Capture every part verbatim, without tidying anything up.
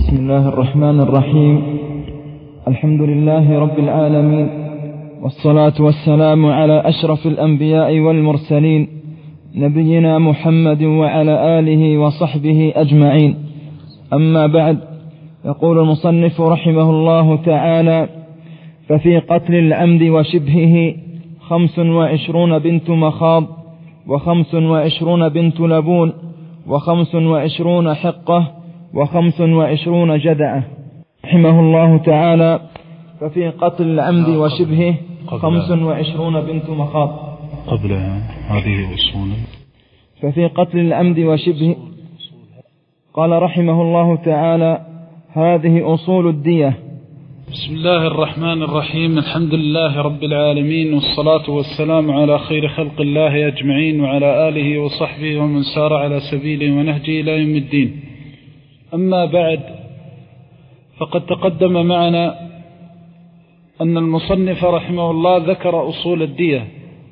بسم الله الرحمن الرحيم. الحمد لله رب العالمين، والصلاة والسلام على أشرف الأنبياء والمرسلين، نبينا محمد وعلى آله وصحبه أجمعين. أما بعد، يقول المصنف رحمه الله تعالى: ففي قتل العمد وشبهه خمس وعشرون بنت مخاض، وخمس وعشرون بنت لبون، وخمس وعشرون حقة، وخمس وعشرون جدعة. رحمه الله تعالى: ففي قتل العمد وشبهه خمس وعشرون بنت مخاض. قبل هذه أصول. ففي قتل العمد وشبهه قال رحمه الله تعالى: هذه أصول الدية. بسم الله الرحمن الرحيم. الحمد لله رب العالمين، والصلاة والسلام على خير خلق الله أجمعين، وعلى آله وصحبه ومن سار على سبيله ونهجه إلى يوم الدين. أما بعد، فقد تقدم معنا أن المصنف رحمه الله ذكر أصول الدية: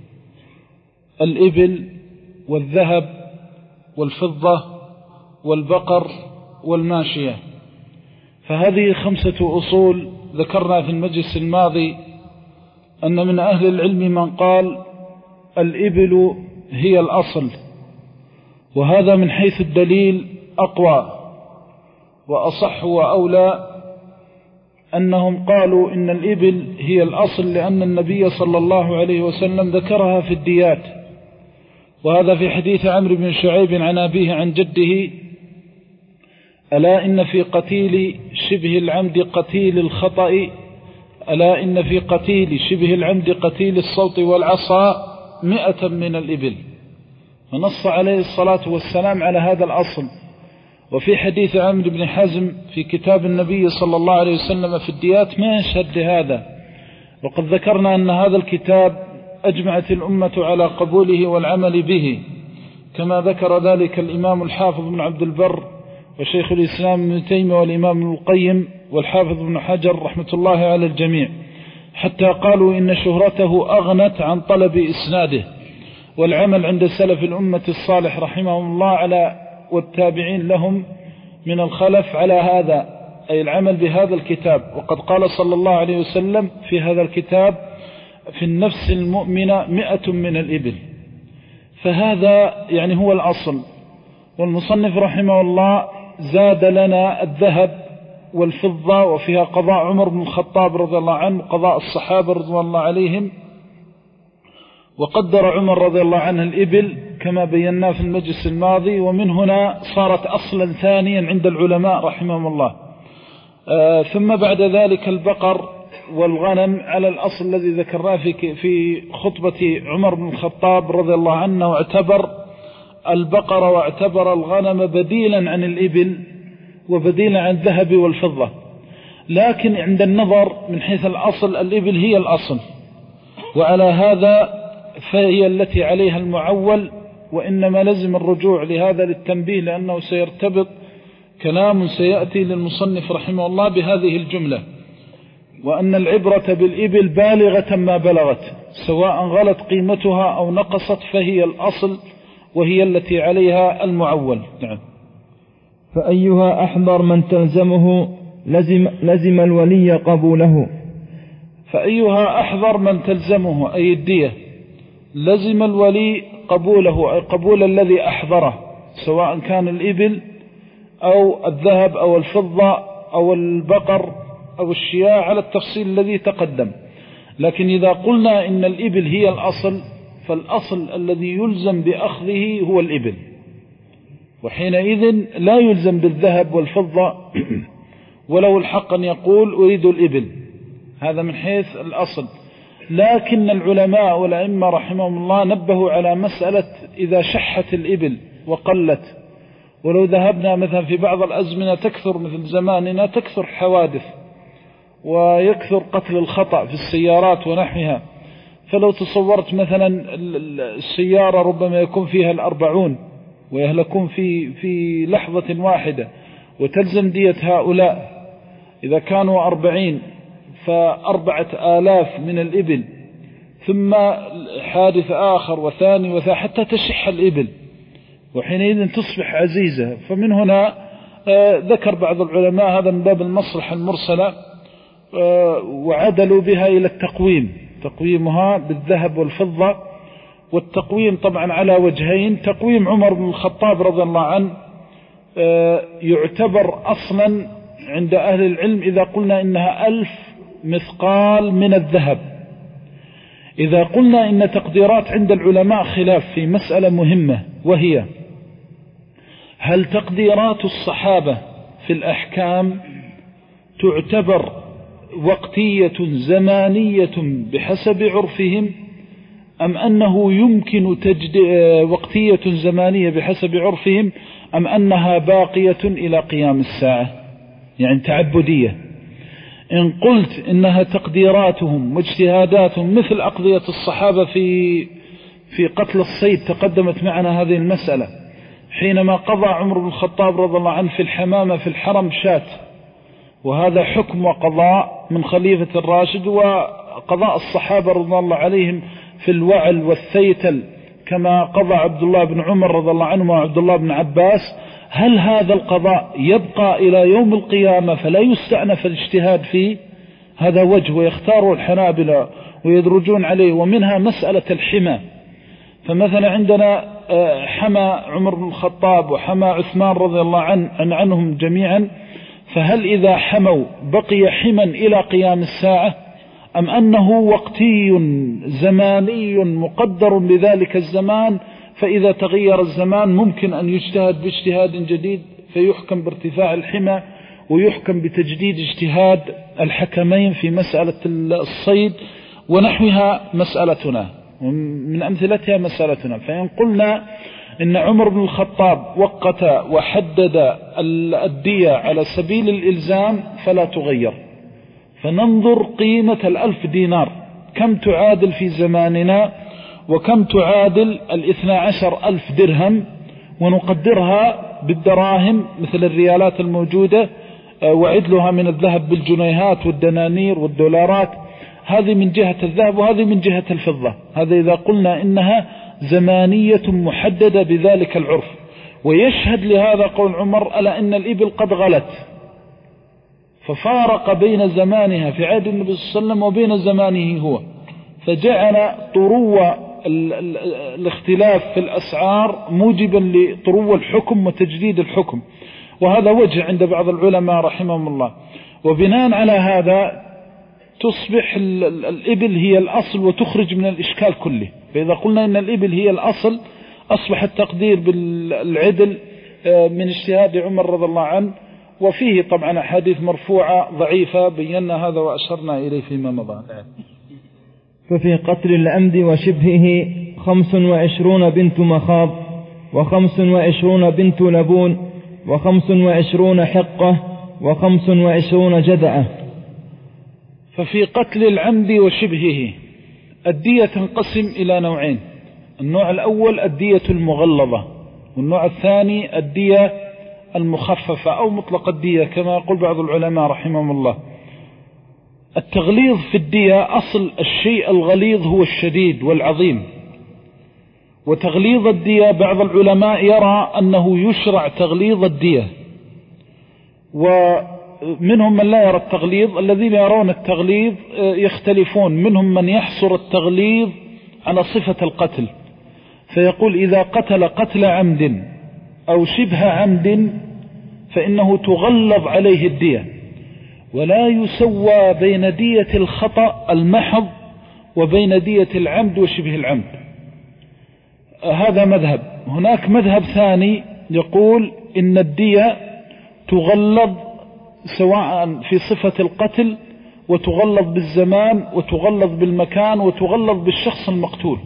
الإبل والذهب والفضة والبقر والماشية. فهذه خمسة أصول. ذكرنا في المجلس الماضي أن من أهل العلم من قال الإبل هي الأصل، وهذا من حيث الدليل أقوى وأصح وأولى. أنهم قالوا إن الإبل هي الأصل لأن النبي صلى الله عليه وسلم ذكرها في الديات، وهذا في حديث عمرو بن شعيب عن أبيه عن جده: ألا إن في قتيل شبه العمد قتيل الخطأ، ألا إن في قتيل شبه العمد قتيل الصوت والعصا مئة من الإبل. فنص عليه الصلاة والسلام على هذا الأصل. وفي حديث عمرو بن حزم في كتاب النبي صلى الله عليه وسلم في الديات ما يشهد لهذا. وقد ذكرنا أن هذا الكتاب أجمعت الأمة على قبوله والعمل به، كما ذكر ذلك الإمام الحافظ بن عبد البر وشيخ الإسلام ابن تيمية والإمام ابن القيم والحافظ بن حجر رحمة الله على الجميع، حتى قالوا إن شهرته أغنت عن طلب إسناده. والعمل عند سلف الأمة الصالح رحمهم الله على والتابعين لهم من الخلف على هذا، أي العمل بهذا الكتاب. وقد قال صلى الله عليه وسلم في هذا الكتاب: في النفس المؤمنة مئة من الإبل. فهذا يعني هو الأصل. والمصنف رحمه الله زاد لنا الذهب والفضة، وفيها قضاء عمر بن الخطاب رضي الله عنه، قضاء الصحابة رضي الله عليهم. وقدر عمر رضي الله عنه الإبل كما بينا في المجلس الماضي، ومن هنا صارت أصلا ثانيا عند العلماء رحمهم الله. آه ثم بعد ذلك البقر والغنم على الأصل الذي ذكرناه في في خطبة عمر بن الخطاب رضي الله عنه، واعتبر البقر واعتبر الغنم بديلا عن الإبل وبديلا عن الذهب والفضة. لكن عند النظر من حيث الأصل الإبل هي الأصل، وعلى هذا فهي التي عليها المعول. وإنما لزم الرجوع لهذا للتنبيه، لأنه سيرتبط كلام سيأتي للمصنف رحمه الله بهذه الجملة: وأن العبرة بالإبل بالغة ما بلغت، سواء غلت قيمتها أو نقصت فهي الأصل، وهي التي عليها المعول. نعم. فأيها أحضر من تلزمه لزم, لزم الولي قبوله. فأيها أحضر من تلزمه أي الدية لزم الولي قبوله، أي قبول الذي أحضره، سواء كان الإبل أو الذهب أو الفضة أو البقر أو الشياء، على التفصيل الذي تقدم. لكن إذا قلنا إن الإبل هي الأصل، فالأصل الذي يلزم بأخذه هو الإبل، وحينئذ لا يلزم بالذهب والفضة ولو الحق أن يقول أريد الإبل. هذا من حيث الأصل. لكن العلماء والأئمة رحمهم الله نبهوا على مسألة إذا شحت الإبل وقلت. ولو ذهبنا مثلا في بعض الأزمنة تكثر مثل زماننا تكثر حوادث ويكثر قتل الخطأ في السيارات ونحوها. فلو تصورت مثلا السيارة ربما يكون فيها الأربعون ويهلكون في في لحظة واحدة، وتلزم دية هؤلاء إذا كانوا أربعين فأربعة آلاف من الإبل، ثم حادث آخر وثاني وثالث حتى تشح الإبل، وحينئذ تصبح عزيزة. فمن هنا ذكر بعض العلماء هذا من باب المصلحة المرسلة، وعدلوا بها إلى التقويم، تقويمها بالذهب والفضة. والتقويم طبعا على وجهين. تقويم عمر بن الخطاب رضي الله عنه يعتبر أصلا عند أهل العلم إذا قلنا إنها ألف مثقال من الذهب. إذا قلنا إن تقديرات عند العلماء خلاف في مسألة مهمة، وهي هل تقديرات الصحابة في الأحكام تعتبر وقتية زمانية بحسب عرفهم، أم أنه يمكن تجد وقتية زمانية بحسب عرفهم، أم أنها باقية إلى قيام الساعة، يعني تعبدية؟ إن قلت إنها تقديراتهم واجتهاداتهم مثل أقضية الصحابة في في قتل الصيد، تقدمت معنا هذه المسألة حينما قضى عمر بن الخطاب رضي الله عنه في الحمامة في الحرم شاة، وهذا حكم وقضاء من خليفة الراشد، وقضاء الصحابة رضي الله عليهم في الوعل والثيتل كما قضى عبد الله بن عمر رضي الله عنه وعبد الله بن عباس. هل هذا القضاء يبقى إلى يوم القيامة فلا يستأنف الاجتهاد فيه؟ هذا وجه، ويختار الحنابلة ويدرجون عليه. ومنها مسألة الحمى، فمثلا عندنا حمى عمر بن الخطاب وحمى عثمان رضي الله عنه عن عنهم جميعا، فهل إذا حموا بقي حما إلى قيام الساعة، أم أنه وقتي زماني مقدر بذلك الزمان، فإذا تغير الزمان ممكن أن يجتهد باجتهاد جديد فيحكم بارتفاع الحمى، ويحكم بتجديد اجتهاد الحكمين في مسألة الصيد ونحوها مسألتنا، من أمثلتها مسألتنا. فإن قلنا إن عمر بن الخطاب وقت وحدد الدية على سبيل الإلزام فلا تغير، فننظر قيمة الألف دينار كم تعادل في زماننا، وكم تعادل الاثنى عشر ألف درهم، ونقدرها بالدراهم مثل الريالات الموجودة، وعدلها من الذهب بالجنيهات والدنانير والدولارات. هذه من جهة الذهب وهذه من جهة الفضة. هذا إذا قلنا إنها زمانية محددة بذلك العرف. ويشهد لهذا قول عمر: ألا إن الإبل قد غلت، ففارق بين زمانها في عهد النبي صلى الله عليه وسلم وبين زمانه هو، فجعل طرو الاختلاف في الأسعار موجبا لطرو الحكم وتجديد الحكم. وهذا وجه عند بعض العلماء رحمهم الله. وبناء على هذا تصبح الإبل هي الأصل وتخرج من الإشكال كله. فإذا قلنا إن الإبل هي الأصل أصبح التقدير بالعدل من اجتهاد عمر رضي الله عنه. وفيه طبعا أحاديث مرفوعة ضعيفة بينا هذا وأشرنا إليه فيما مضى. ففي قتل العمد وشبهه خمس وعشرون بنت مخاض، وخمس وعشرون بنت لبون، وخمس وعشرون حقة، وخمس وعشرون جدعة. ففي قتل العمد وشبهه الدية تنقسم إلى نوعين: النوع الأول الدية المغلظة، والنوع الثاني الدية المخففة أو مطلق الدية كما يقول بعض العلماء رحمهم الله. التغليظ في الدية أصل الشيء الغليظ هو الشديد والعظيم، وتغليظ الدية بعض العلماء يرى أنه يشرع تغليظ الدية، ومنهم من لا يرى التغليظ. الذين يرون التغليظ يختلفون، منهم من يحصر التغليظ على صفة القتل، فيقول إذا قتل قتل عمد أو شبه عمد فإنه تغلظ عليه الدية، ولا يسوى بين دية الخطأ المحض وبين دية العمد وشبه العمد. هذا مذهب. هناك مذهب ثاني يقول إن الدية تغلظ سواء في صفة القتل، وتغلظ بالزمان، وتغلظ بالمكان، وتغلظ بالشخص المقتول.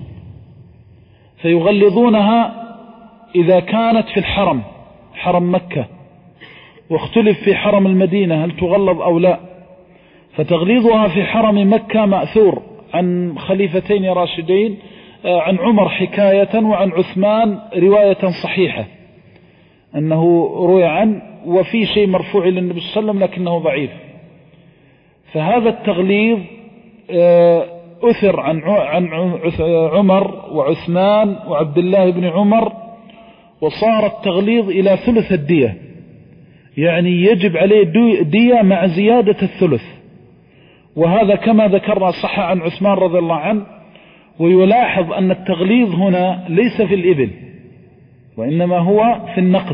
فيغلظونها إذا كانت في الحرم، حرم مكة، واختلف في حرم المدينة هل تغلظ أو لا. فتغليظها في حرم مكة مأثور عن خليفتين راشدين، عن عمر حكاية وعن عثمان رواية صحيحة أنه روي عنه، وفي شيء مرفوع للنبي صلى الله عليه وسلم لكنه ضعيف. فهذا التغليظ أثر عن عمر وعثمان وعبد الله بن عمر، وصار التغليظ إلى ثلث الدية. يعني يجب عليه دية مع زيادة الثلث. وهذا كما ذكرنا صح عن عثمان رضي الله عنه. ويلاحظ أن التغليظ هنا ليس في الإبل وإنما هو في النقد،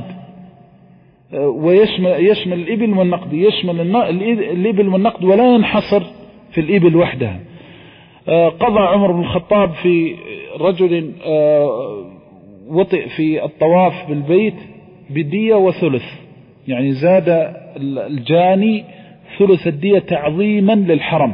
ويشمل يشمل الإبل والنقد، يشمل الإبل والنقد ولا ينحصر في الإبل وحدها. قضى عمر بن الخطاب في رجل وطئ في الطواف بالبيت بدية وثلث، يعني زاد الجاني ثلث الدية تعظيما للحرم.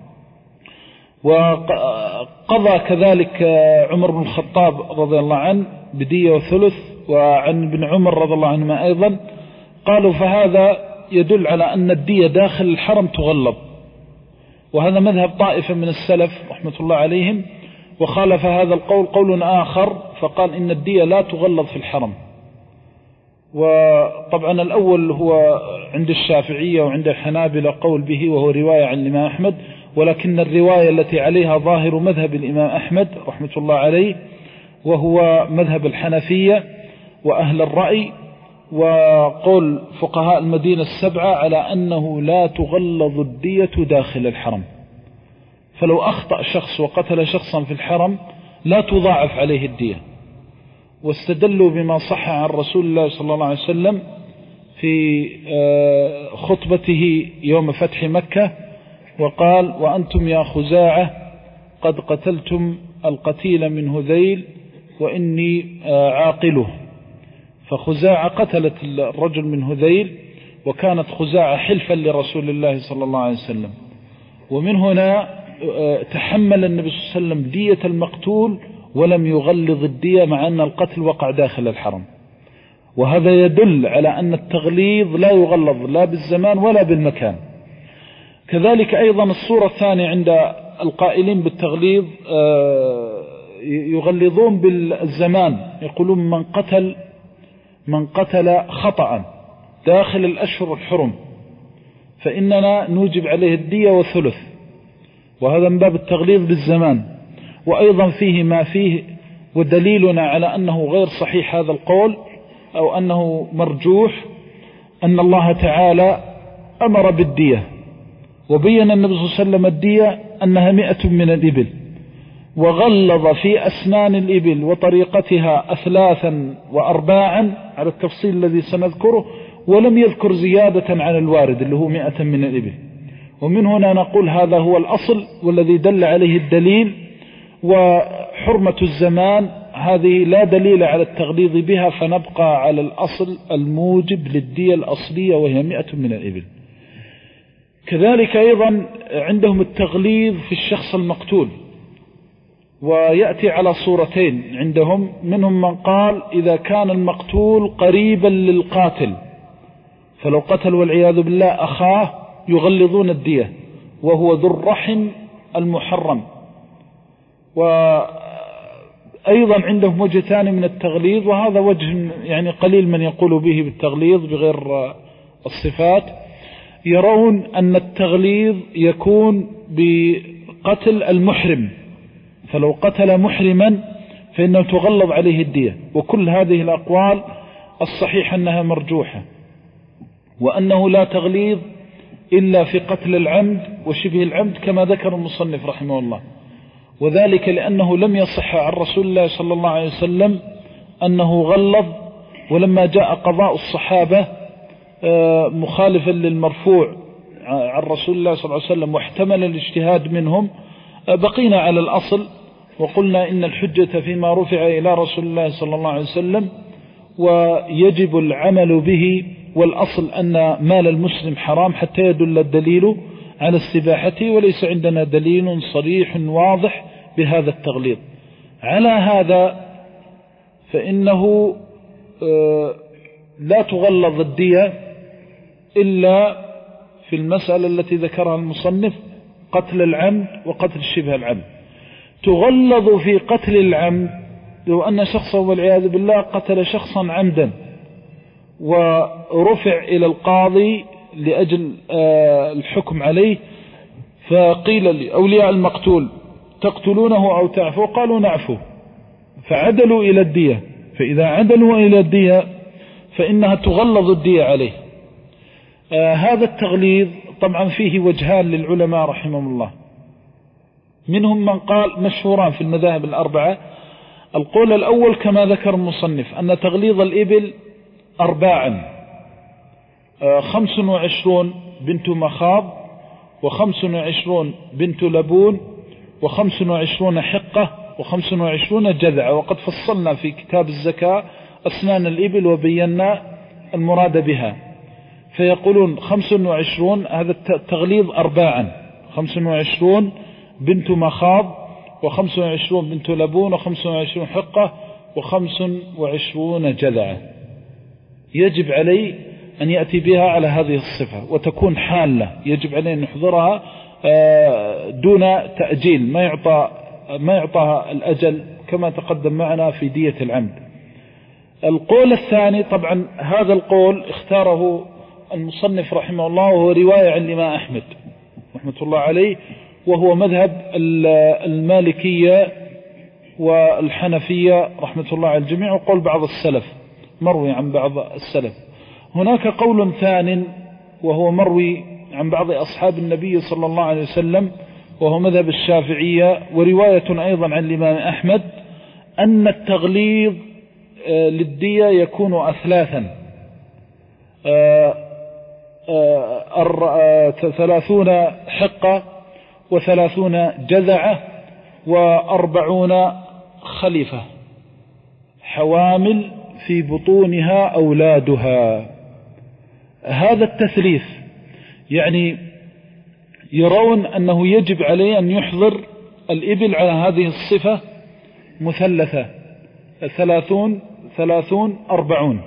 وقضى كذلك عمر بن الخطاب رضي الله عنه بدية وثلث، وعن ابن عمر رضي الله عنهما أيضا. قالوا فهذا يدل على أن الدية داخل الحرم تغلظ، وهذا مذهب طائفة من السلف رحمة الله عليهم. وخالف هذا القول قول آخر فقال إن الدية لا تغلظ في الحرم. وطبعا الأول هو عند الشافعية وعند الحنابلة قول به، وهو رواية عن الإمام أحمد، ولكن الرواية التي عليها ظاهر مذهب الإمام أحمد رحمة الله عليه وهو مذهب الحنفية وأهل الرأي، وقول فقهاء المدينة السبعة على أنه لا تغلظ الدية داخل الحرم. فلو أخطأ شخص وقتل شخصا في الحرم لا تضاعف عليه الدية. واستدلوا بما صح عن رسول الله صلى الله عليه وسلم في خطبته يوم فتح مكة، وقال: وأنتم يا خزاعة قد قتلتم القتيل من هذيل وإني عاقله. فخزاعة قتلت الرجل من هذيل، وكانت خزاعة حلفا لرسول الله صلى الله عليه وسلم. ومن هنا تحمل النبي صلى الله عليه وسلم دية المقتول ولم يغلظ الدية مع أن القتل وقع داخل الحرم. وهذا يدل على أن التغليظ لا يغلظ لا بالزمان ولا بالمكان. كذلك أيضا الصورة الثانية عند القائلين بالتغليظ يغلظون بالزمان، يقولون من قتل من قتل خطأ داخل الأشهر الحرم فإننا نوجب عليه الدية والثلث، وهذا من باب التغليظ بالزمان. وأيضا فيه ما فيه، ودليلنا على أنه غير صحيح هذا القول أو أنه مرجوح أن الله تعالى أمر بالدية، وبين النبي صلى الله عليه وسلم الدية أنها مئة من الإبل، وغلظ في أسنان الإبل وطريقتها أثلاثا وأرباعا على التفصيل الذي سنذكره، ولم يذكر زيادة عن الوارد اللي هو مئة من الإبل. ومن هنا نقول هذا هو الأصل والذي دل عليه الدليل. وحرمة الزمان هذه لا دليل على التغليظ بها، فنبقى على الأصل الموجب للدية الأصلية وهي مئة من الإبل. كذلك أيضا عندهم التغليظ في الشخص المقتول، ويأتي على صورتين عندهم. منهم من قال إذا كان المقتول قريبا للقاتل، فلو قتل والعياذ بالله أخاه يغلظون الدية وهو ذو الرحم المحرم. وأيضا عندهم وجه ثاني من التغليظ، وهذا وجه يعني قليل من يقول به بالتغليظ بغير الصفات. يرون أن التغليظ يكون بقتل المحرم، فلو قتل محرما فإنه تغلظ عليه الدية. وكل هذه الأقوال الصحيح أنها مرجوحة، وأنه لا تغليظ إلا في قتل العمد وشبه العمد كما ذكر المصنف رحمه الله. وذلك لأنه لم يصح عن رسول الله صلى الله عليه وسلم أنه غلظ. ولما جاء قضاء الصحابة مخالفا للمرفوع عن رسول الله صلى الله عليه وسلم واحتمل الاجتهاد منهم، بقينا على الأصل وقلنا إن الحجة فيما رفع إلى رسول الله صلى الله عليه وسلم ويجب العمل به. والأصل أن مال المسلم حرام حتى يدل الدليل على استباحته، وليس عندنا دليل صريح واضح بهذا التغليظ. على هذا فإنه لا تغلظ الدية إلا في المسألة التي ذكرها المصنف، قتل العمد وقتل شبه العمد. تغلظ في قتل العمد لو أن شخصا والعياذ بالله قتل شخصا عمدا ورفع إلى القاضي لأجل الحكم عليه، فقيل لأولياء المقتول تقتلونه أو تعفو؟ قالوا نعفو، فعدلوا إلى الدية. فإذا عدلوا إلى الدية فإنها تغلظ الدية عليه، آه هذا التغليظ طبعا فيه وجهان للعلماء رحمهم الله. منهم من قال مشهوران في المذاهب الأربعة. القول الأول كما ذكر المصنف أن تغليظ الإبل أرباعا، آه خمس وعشرون بنت مخاض، وخمس وعشرون بنت لبون، وخمس وعشرون حقة، وخمس وعشرون جذع. وقد فصلنا في كتاب الزكاة أسنان الإبل وبينا المراد بها. فيقولون خمس وعشرون هذا التغليظ أرباعا، خمس وعشرون بنت مخاض، وخمس وعشرون بنت لبون، وخمس وعشرون حقة، وخمس وعشرون جذع. يجب عليه أن يأتي بها على هذه الصفة وتكون حالة، يجب عليه أن يحضرها دون تأجيل، ما يعطى ما يعطاها الأجل كما تقدم معنا في دية العمد. القول الثاني طبعا هذا القول اختاره المصنف رحمه الله، وهو رواية عن الإمام أحمد رحمة الله عليه، وهو مذهب المالكية والحنفية رحمة الله على الجميع، وقول بعض السلف مروي عن بعض السلف. هناك قول ثاني وهو مروي عن بعض أصحاب النبي صلى الله عليه وسلم، وهو مذهب الشافعية، ورواية أيضا عن الإمام أحمد، أن التغليظ للدية يكون أثلاثا، ثلاثون حقة، وثلاثون جذعة، وأربعون خليفة حوامل في بطونها أولادها. هذا التثليث يعني يرون أنه يجب عليه أن يحضر الإبل على هذه الصفة مثلثة، ثلاثون ثلاثون أربعون.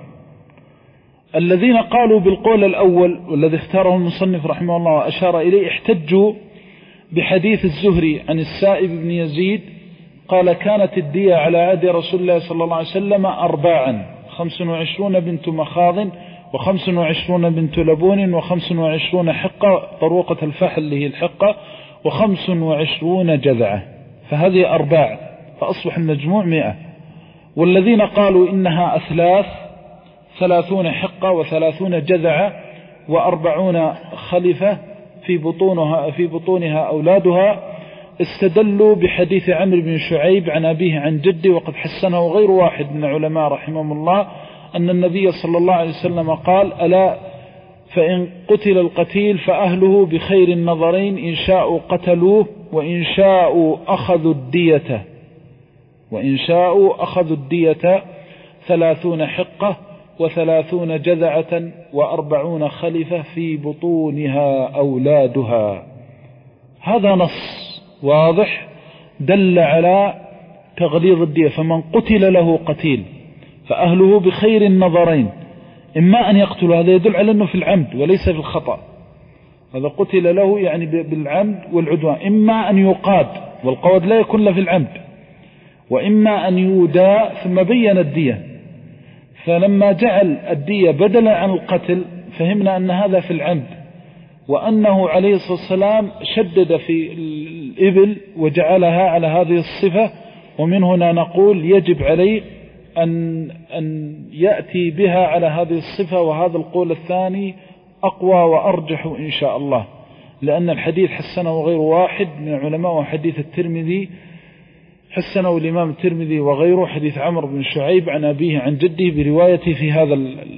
الذين قالوا بالقول الأول والذي اختاره المصنف رحمه الله وأشار إليه احتجوا بحديث الزهري عن السائب بن يزيد قال كانت الدية على عهد رسول الله صلى الله عليه وسلم أرباعا، خمس وعشرون بنت مخاض، وخمس وعشرون بنت لبون، وخمس وعشرون حقة طروقة الفحل اللي هي الحقة، وخمس وعشرون جذعة. فهذه أرباع، فأصبح المجموع مئة. والذين قالوا إنها أثلاث، ثلاثون حقة وثلاثون جذعة وأربعون خلفة في بطونها في بطونها أولادها، استدلوا بحديث عمرو بن شعيب عن أبيه عن جده، وقد حسنه غير واحد من العلماء رحمهم الله، أن النبي صلى الله عليه وسلم قال ألا فإن قتل القتيل فأهله بخير النظرين، إن شاءوا قتلوه وإن شاءوا أخذوا الدية وإن شاءوا أخذوا الدية ثلاثون حقة وثلاثون جذعة وأربعون خلفة في بطونها أولادها. هذا نص واضح دل على تغليظ الدية. فمن قتل له قتيل فأهله بخير النظرين، إما أن يقتل، هذا يدل على أنه في العمد وليس في الخطأ، هذا قتل له يعني بالعمد والعدوان، إما أن يقاد، والقود لا يكون له في العمد، وإما أن يودى، ثم بين الدية. فلما جعل الدية بدلا عن القتل فهمنا أن هذا في العمد، وأنه عليه الصلاة والسلام شدد في الإبل وجعلها على هذه الصفة. ومن هنا نقول يجب عليه أن, أن يأتي بها على هذه الصفة. وهذا القول الثاني أقوى وأرجح إن شاء الله، لأن الحديث حسنه غير واحد من العلماء، وحديث الترمذي حسنه الإمام الترمذي وغيره، حديث عمرو بن شعيب عن أبيه عن جده بروايته في هذا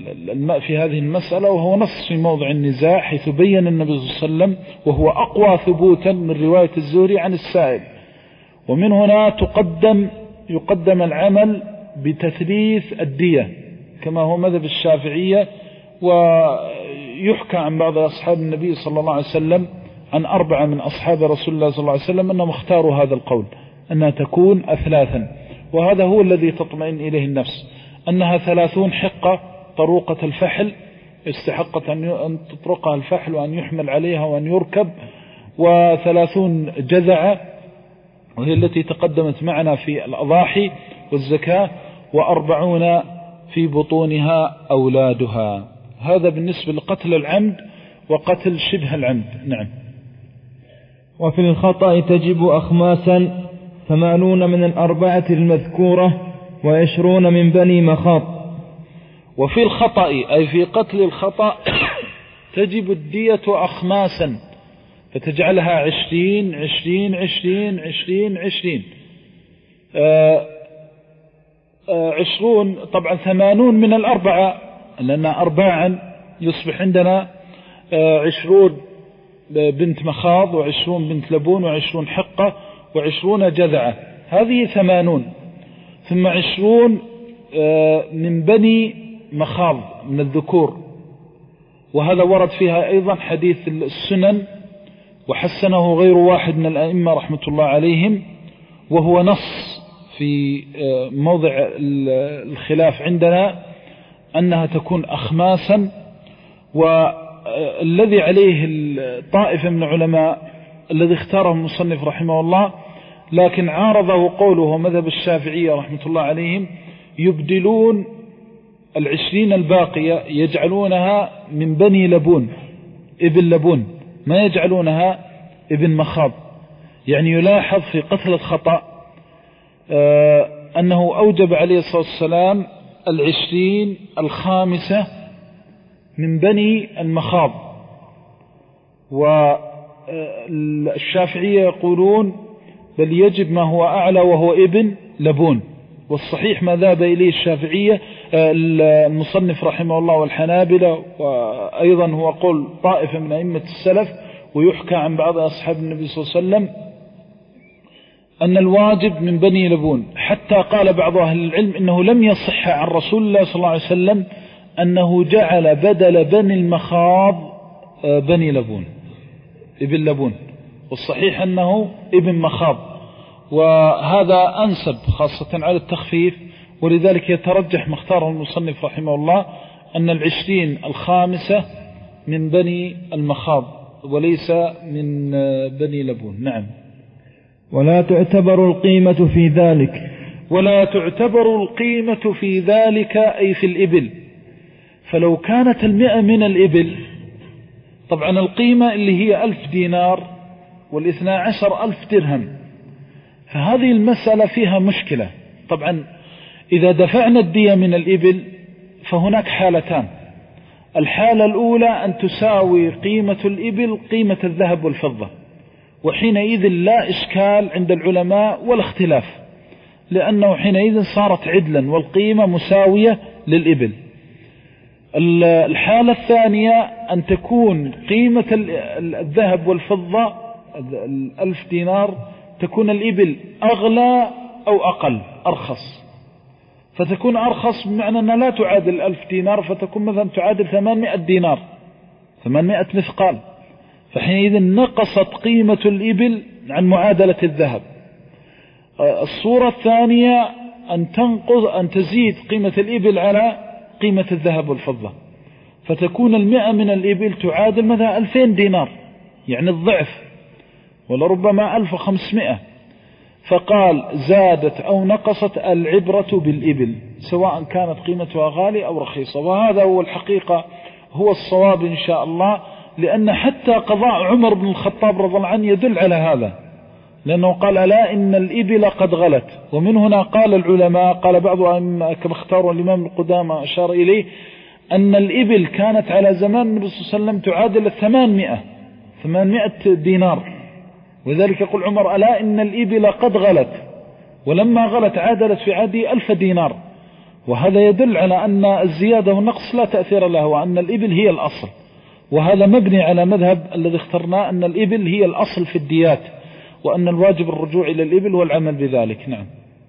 في هذه المسألة، وهو نص في موضع النزاع، حيث بين النبي صلى الله عليه وسلم، وهو أقوى ثبوتا من رواية الزهري عن السائب. ومن هنا تقدم يقدم العمل بتثليث الدية كما هو مذهب الشافعية. ويحكى عن بعض أصحاب النبي صلى الله عليه وسلم عن أربعة من أصحاب رسول الله صلى الله عليه وسلم أنهم اختاروا هذا القول، أنها تكون أثلاثا، وهذا هو الذي تطمئن إليه النفس، أنها ثلاثون حقة طروقة الفحل، استحقت أن تطرقها الفحل وأن يحمل عليها وأن يركب، وثلاثون جذعة وهي التي تقدمت معنا في الأضاحي والزكاة، وأربعون في بطونها أولادها. هذا بالنسبة لقتل العمد وقتل شبه العمد. نعم. وفي الخطأ تجب أخماسا، ثمانون من الأربعة المذكورة، وعشرون من بني مخاض. وفي الخطأ أي في قتل الخطأ تجب الدية أخماسا، فتجعلها عشرين عشرين عشرين عشرين عشرين آه آه عشرون، طبعا ثمانون من الأربعة، لأن أرباعا يصبح عندنا آه عشرون بنت مخاض، وعشرون بنت لبون، وعشرون حقة، وعشرون جذعة، هذه ثمانون. ثم عشرون آه من بني مخاض من الذكور، وهذا ورد فيها أيضا حديث السنن وحسنه غير واحد من الأئمة رحمة الله عليهم، وهو نص في موضع الخلاف عندنا أنها تكون أخماسا. والذي عليه الطائفة من العلماء الذي اختاره المصنف رحمه الله، لكن عارضه قوله مذهب الشافعية رحمة الله عليهم، يبدلون العشرين الباقية يجعلونها من بني لبون، ابن لبون، ما يجعلونها ابن مخاض. يعني يلاحظ في قتل الخطأ آه أنه أوجب عليه الصلاة والسلام العشرين الخامسة من بني المخاض، والشافعية يقولون بل يجب ما هو أعلى وهو ابن لبون. والصحيح ما ذهب إليه الشافعية المصنف رحمه الله والحنابلة، وأيضا هو قول طائفة من أئمة السلف، ويحكى عن بعض أصحاب النبي صلى الله عليه وسلم أن الواجب من بني لبون، حتى قال بعض أهل العلم إنه لم يصح عن رسول الله صلى الله عليه وسلم أنه جعل بدل بني المخاض بني لبون، ابن لبون، والصحيح أنه ابن مخاض، وهذا أنسب خاصة على التخفيف. ولذلك يترجح مختار المصنف رحمه الله أن العشرين الخامسة من بني المخاض وليس من بني لبون. نعم. ولا تعتبر القيمة في ذلك، ولا تعتبر القيمة في ذلك أي في الإبل. فلو كانت المئة من الإبل، طبعا القيمة اللي هي ألف دينار والاثنى عشر ألف درهم، فهذه المسألة فيها مشكلة. طبعا إذا دفعنا الدية من الإبل فهناك حالتان. الحالة الأولى أن تساوي قيمة الإبل قيمة الذهب والفضة، وحينئذ لا إشكال عند العلماء ولا اختلاف، لأنه حينئذ صارت عدلا والقيمة مساوية للإبل. الحالة الثانية أن تكون قيمة الذهب والفضة الألف دينار تكون الإبل أغلى أو أقل أرخص، فتكون أرخص بمعنى أنها لا تعادل ألف دينار، فتكون مثلا تعادل ثمانمائة دينار، ثمانمائة مثقال، فحينئذ نقصت قيمة الإبل عن معادلة الذهب. الصورة الثانية أن تنقص أن تزيد قيمة الإبل على قيمة الذهب والفضة، فتكون المئة من الإبل تعادل مثلا ألفين دينار، يعني الضعف، ولربما ألف وخمسمائة. فقال زادت أو نقصت العبرة بالإبل، سواء كانت قيمتها غالية أو رخيصة. وهذا هو الحقيقة هو الصواب إن شاء الله، لأن حتى قضاء عمر بن الخطاب رضي الله عنه يدل على هذا، لأنه قال ألا إن الإبل قد غلت. ومن هنا قال العلماء، قال بعضهم كما اختاروا الإمام القدامى أشار إليه، أن الإبل كانت على زمان النبي صلى الله عليه وسلم تعادل ثمانمائة ثمانمائة دينار، وذلك يقول عمر ألا إن الإبل قد غلت، ولما غلت عادلت في عهده ألف دينار. وهذا يدل على أن الزيادة والنقص لا تأثير له، وأن الإبل هي الأصل. وهذا مبني على مذهب الذي اخترناه أن الإبل هي الأصل في الديات، وأن الواجب الرجوع إلى الإبل والعمل بذلك. نعم.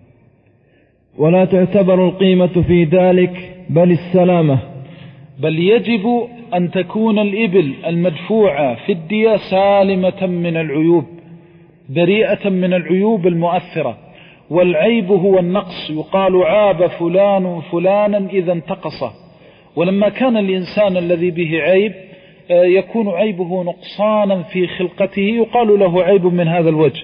ولا تعتبر القيمة في ذلك بل السلامة، بل يجب أن تكون الإبل المدفوعة في الدية سالمة من العيوب، بريئة من العيوب المؤثرة. والعيب هو النقص، يقال عاب فلان فلانا إذا انتقص. ولما كان الإنسان الذي به عيب يكون عيبه نقصانا في خلقته، يقال له عيب من هذا الوجه.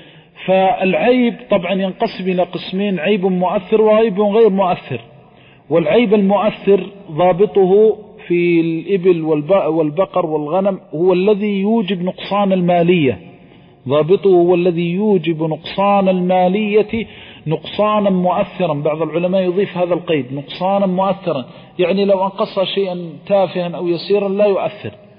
فالعيب طبعا ينقسم إلى قسمين، عيب مؤثر وعيب غير مؤثر. والعيب المؤثر ضابطه في الإبل والبقر والغنم هو الذي يوجب نقصان المالية، ضابطه هو الذي يوجب نقصان المالية نقصانا مؤثرا. بعض العلماء يضيف هذا القيد، نقصانا مؤثرا، يعني لو أنقص شيئا تافها أو يسيرا لا يؤثر،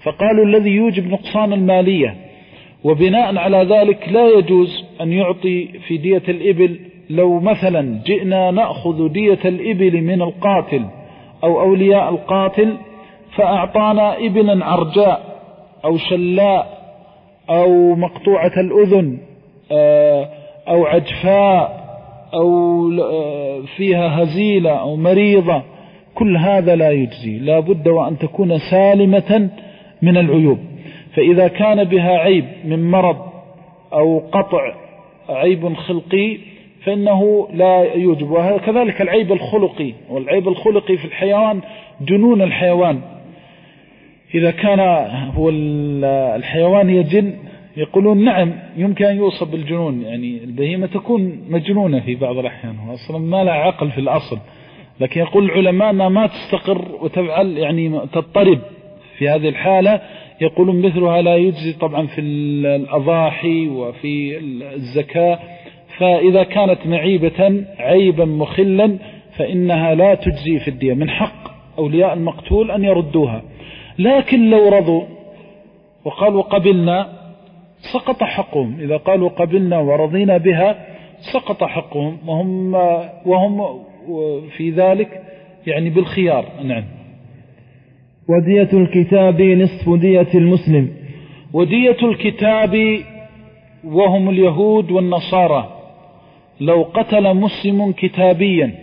فقالوا الذي يوجب نقصان المالية، وبناء على ذلك لا يجوز أن يعطي في دية الإبل. لو مثلا جئنا نأخذ دية الإبل من القاتل أو أولياء القاتل فأعطانا إبلا عرجاء أو شلاء أو مقطوعة الأذن أو عجفاء أو فيها هزيلة أو مريضة، كل هذا لا يجزي، لا بد وأن تكون سالمة من العيوب. فإذا كان بها عيب من مرض أو قطع عيب خلقي فإنه لا يوجب. وكذلك العيب الخلقي، والعيب الخلقي في الحيوان جنون الحيوان. إذا كان هو الحيوان يجن يقولون نعم يمكن أن يوصف بالجنون، يعني البهيمة تكون مجنونة في بعض الأحيان، أصلا ما لا عقل في الأصل، لكن يقول العلماء أنها ما تستقر وتفعل يعني تضطرب في هذه الحالة، يقولون مثلها لا يجزي طبعا في الأضاحي وفي الزكاة. فإذا كانت معيبة عيبا مخلا فإنها لا تجزي في الدية، من حق أولياء المقتول أن يردوها. لكن لو رضوا وقالوا قبلنا سقط حقهم، إذا قالوا قبلنا ورضينا بها سقط حقهم، وهم, وهم في ذلك يعني بالخيار. نعم. ودية الكتاب نصف دية المسلم. ودية الكتاب وهم اليهود والنصارى، لو قتل مسلم كتابيا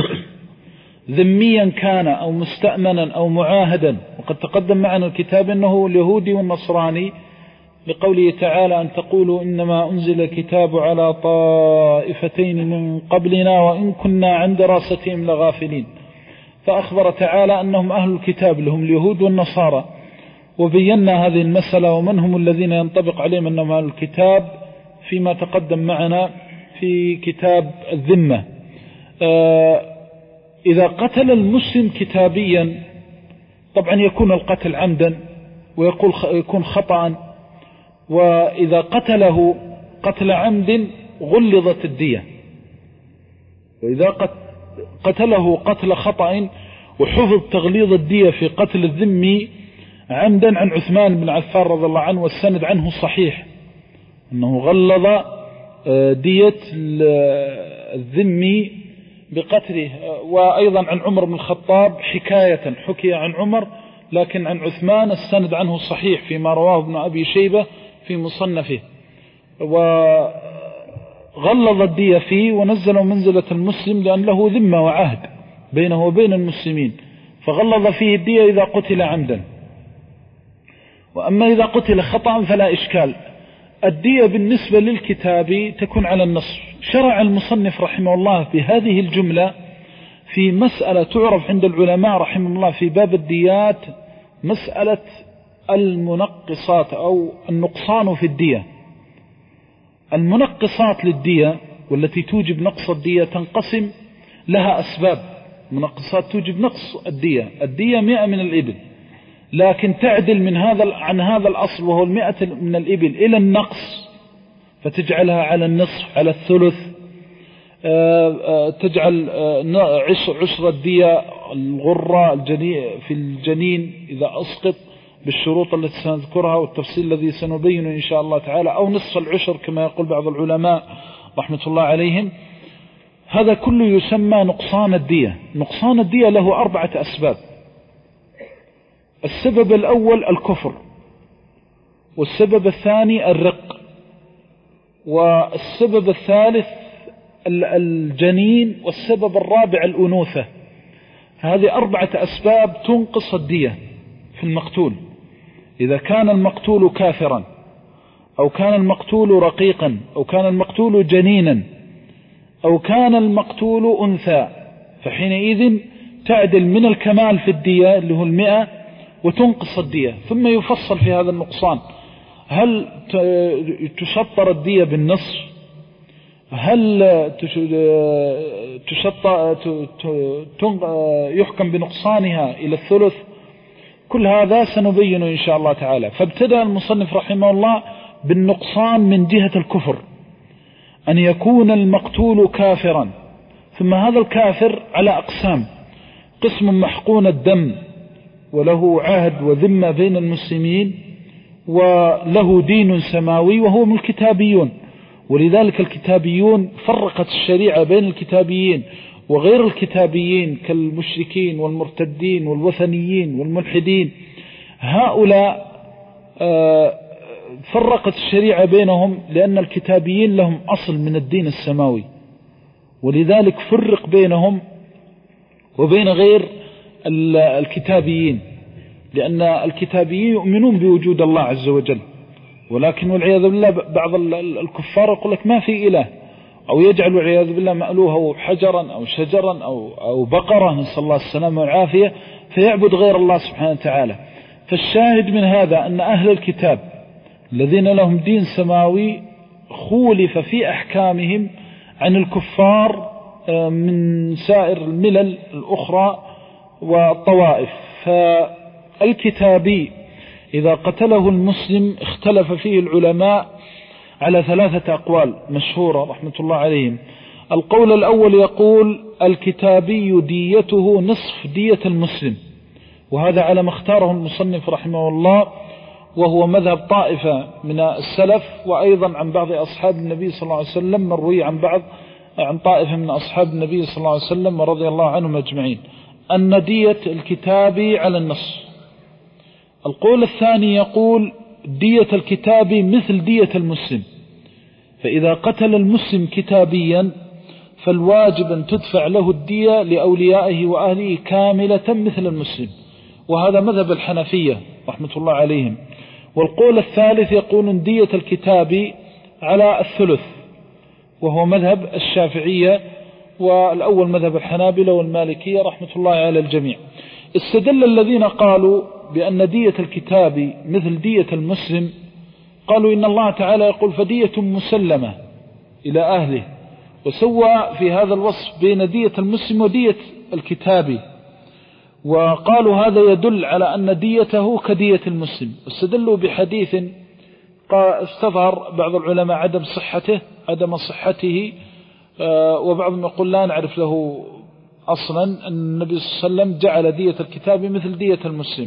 ذميا كان أو مستأمنا أو معاهدا، وقد تقدم معنا الكتاب أنه اليهودي والنصراني لقوله تعالى أن تقولوا إنما أنزل الكتاب على طائفتين من قبلنا وإن كنا عن دراستهم لغافلين. فأخبر تعالى أنهم أهل الكتاب لهم اليهود والنصارى، وبينا هذه المسألة ومن هم الذين ينطبق عليهم أنهم أهل الكتاب فيما تقدم معنا في كتاب الذمة. آه إذا قتل المسلم كتابيا طبعا يكون القتل عمدا ويقول يكون خطأ، وإذا قتله قتل عمد غلظت الدية، وإذا قتله قتل خطأ وحفظ تغليظ الدية في قتل الذمي عمدا عن عثمان بن عفان رضي الله عنه، والسند عنه صحيح أنه غلظ دية الذمي بقتله. وأيضا عن عمر بن الخطاب حكاية حكي عن عمر، لكن عن عثمان السند عنه صحيح فيما رواه ابن أبي شيبة في مصنفه، وغلظ الدية فيه ونزل منزلة المسلم لأن له ذمة وعهد بينه وبين المسلمين، فغلظ فيه الدية إذا قتل عمدا. وأما إذا قتل خطأ فلا إشكال. الدية بالنسبة للكتاب تكون على النصف. شرع المصنف رحمه الله بهذه الجملة في مسألة تعرف عند العلماء رحمه الله في باب الديات مسألة المنقصات أو النقصان في الدية. المنقصات للدية والتي توجب نقص الدية تنقسم لها أسباب. منقصات توجب نقص الدية، الدية مئة من الإبل، لكن تعدل من هذا عن هذا الأصل وهو المئة من الإبل إلى النقص، فتجعلها على النصف على الثلث، تجعل عشر الدية الغرة في الجنين إذا أسقط بالشروط التي سنذكرها والتفصيل الذي سنبينه إن شاء الله تعالى، أو نصف العشر كما يقول بعض العلماء رحمة الله عليهم. هذا كله يسمى نقصان الدية. نقصان الدية له أربعة أسباب. السبب الأول الكفر، والسبب الثاني الرق، والسبب الثالث الجنين، والسبب الرابع الأنوثة. هذه أربعة أسباب تنقص الدية في المقتول. إذا كان المقتول كافرا أو كان المقتول رقيقا أو كان المقتول جنينا أو كان المقتول أنثى، فحينئذ تعدل من الكمال في الدية اللي هو المئة وتنقص الدية. ثم يفصل في هذا النقصان: هل تشطر الدية بالنصف؟ هل تشطر يحكم بنقصانها إلى الثلث؟ كل هذا سنبينه إن شاء الله تعالى. فابتدأ المصنف رحمه الله بالنقصان من جهة الكفر، أن يكون المقتول كافرا. ثم هذا الكافر على أقسام: قسم محقون الدم وله عهد وذمة بين المسلمين وله دين سماوي وهو من الكتابيون. ولذلك الكتابيون فرقت الشريعة بين الكتابيين وغير الكتابيين كالمشركين والمرتدين والوثنيين والملحدين. هؤلاء فرقت الشريعة بينهم لأن الكتابيين لهم أصل من الدين السماوي، ولذلك فرق بينهم وبين غير الكتابيين، لأن الكتابيين يؤمنون بوجود الله عز وجل، ولكن والعياذ بالله بعض الكفار يقول لك ما في إله، أو يجعل والعياذ بالله مألوهه حجرا أو شجرا أو, أو بقرة، نسأل الله السلامة والعافية، فيعبد غير الله سبحانه وتعالى. فالشاهد من هذا أن أهل الكتاب الذين لهم دين سماوي خولف في أحكامهم عن الكفار من سائر الملل الأخرى والطوائف. فالكتابي إذا قتله المسلم اختلف فيه العلماء على ثلاثة أقوال مشهورة رحمة الله عليهم. القول الأول يقول الكتابي ديته نصف دية المسلم، وهذا على ما اختاره المصنف رحمه الله، وهو مذهب طائفة من السلف، وأيضا عن بعض أصحاب النبي صلى الله عليه وسلم، مروي عن بعض عن طائفة من أصحاب النبي صلى الله عليه وسلم ورضي الله عنهم أجمعين أن دية الكتابي على النصف. القول الثاني يقول دية الكتابي مثل دية المسلم، فإذا قتل المسلم كتابيا فالواجب أن تدفع له الدية لأوليائه وأهله كاملة مثل المسلم، وهذا مذهب الحنفية رحمة الله عليهم. والقول الثالث يقول دية الكتابي على الثلث، وهو مذهب الشافعية، والأول مذهب الحنابلة والمالكية رحمة الله على الجميع. استدل الذين قالوا بأن دية الكتابي مثل دية المسلم، قالوا إن الله تعالى يقول فدية مسلمة إلى أهله، وسوى في هذا الوصف بين دية المسلم ودية الكتابي، وقالوا هذا يدل على أن ديته كدية المسلم. استدلوا بحديث استظهر بعض العلماء عدم صحته عدم صحته وبعضهم يقول لا نعرف له أصلا، أن النبي صلى الله عليه وسلم جعل دية الكتابي مثل دية المسلم.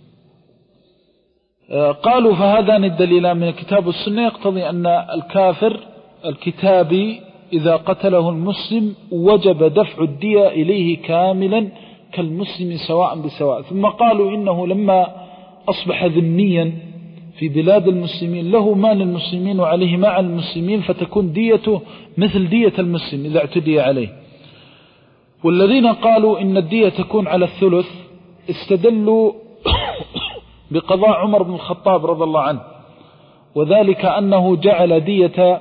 قالوا فهذان الدليلان من الكتاب والسنة يقتضي أن الكافر الكتابي إذا قتله المسلم وجب دفع الدية إليه كاملا كالمسلم سواء بسواء. ثم قالوا إنه لما أصبح ذميا في بلاد المسلمين له مال المسلمين وعليه مع المسلمين، فتكون ديته مثل دية المسلم إذا اعتدي عليه. والذين قالوا إن الدية تكون على الثلث استدلوا بقضاء عمر بن الخطاب رضي الله عنه، وذلك أنه جعل دية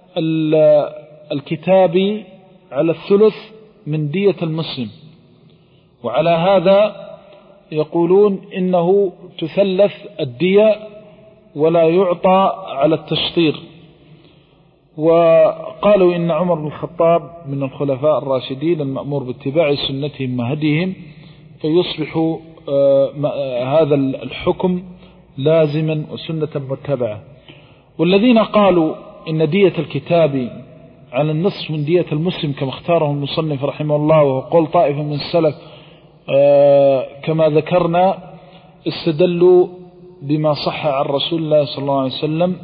الكتاب على الثلث من دية المسلم، وعلى هذا يقولون إنه تثلث الدية ولا يعطى على التشطير. وقالوا إن عمر بن الخطاب من الخلفاء الراشدين المأمور باتباع سنتهم وهديهم، فيصبح هذا الحكم لازما وسنة متبعة. والذين قالوا إن دية الكتاب على النصف من دية المسلم كما اختاره المصنف رحمه الله، وقول طائفة من السلف كما ذكرنا، استدلوا بما صح عن رسول الله صلى الله عليه وسلم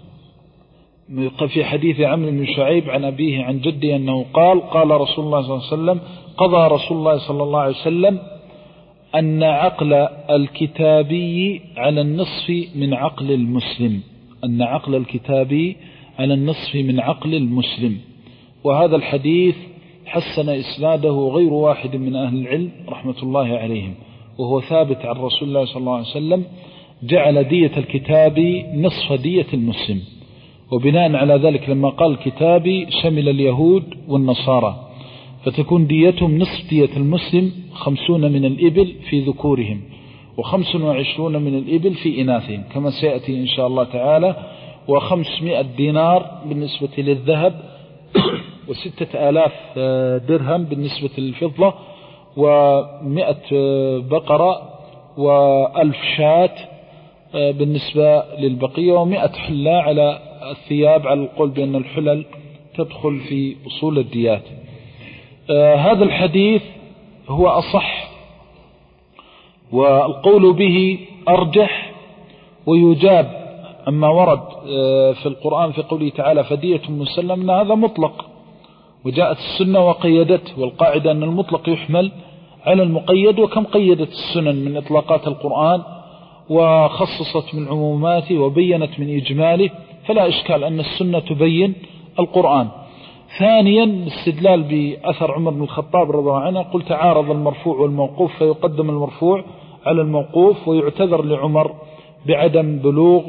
في حديث عمرو بن شعيب عن أبيه عن جده أنه قال قال رسول الله صلى الله عليه وسلم قضى رسول الله صلى الله عليه وسلم أن عقل الكتابي على النصف من عقل المسلم أن عقل الكتابي على النصف من عقل المسلم. وهذا الحديث حسن إسناده غير واحد من أهل العلم رحمة الله عليهم، وهو ثابت عن رسول الله صلى الله عليه وسلم جعل دية الكتابي نصف دية المسلم. وبناء على ذلك لما قال الكتابي شمل اليهود والنصارى، فتكون ديتهم نصف دية المسلم، خمسون من الإبل في ذكورهم وخمس وعشرون من الإبل في إناثهم كما سيأتي إن شاء الله تعالى، وخمسمائة دينار بالنسبة للذهب، وستة آلاف درهم بالنسبة للفضة، ومئة بقرة، وألف شاة بالنسبة للبقية، ومئة حلة على الثياب على القول بأن الحلل تدخل في أصول الديات. آه هذا الحديث هو أصح والقول به أرجح ويجاب أما ورد في القرآن في قوله تعالى فدية مسلم هذا مطلق، وجاءت السنة وقيدته، والقاعدة أن المطلق يحمل على المقيد، وكم قيدت السنن من إطلاقات القرآن وخصصت من عموماته وبينت من إجماله، فلا إشكال أن السنة تبين القرآن. ثانيا الاستدلال بأثر عمر بن الخطاب رضي الله عنه، قل تعارض المرفوع والموقوف فيقدم المرفوع على الموقوف، ويعتذر لعمر بعدم بلوغ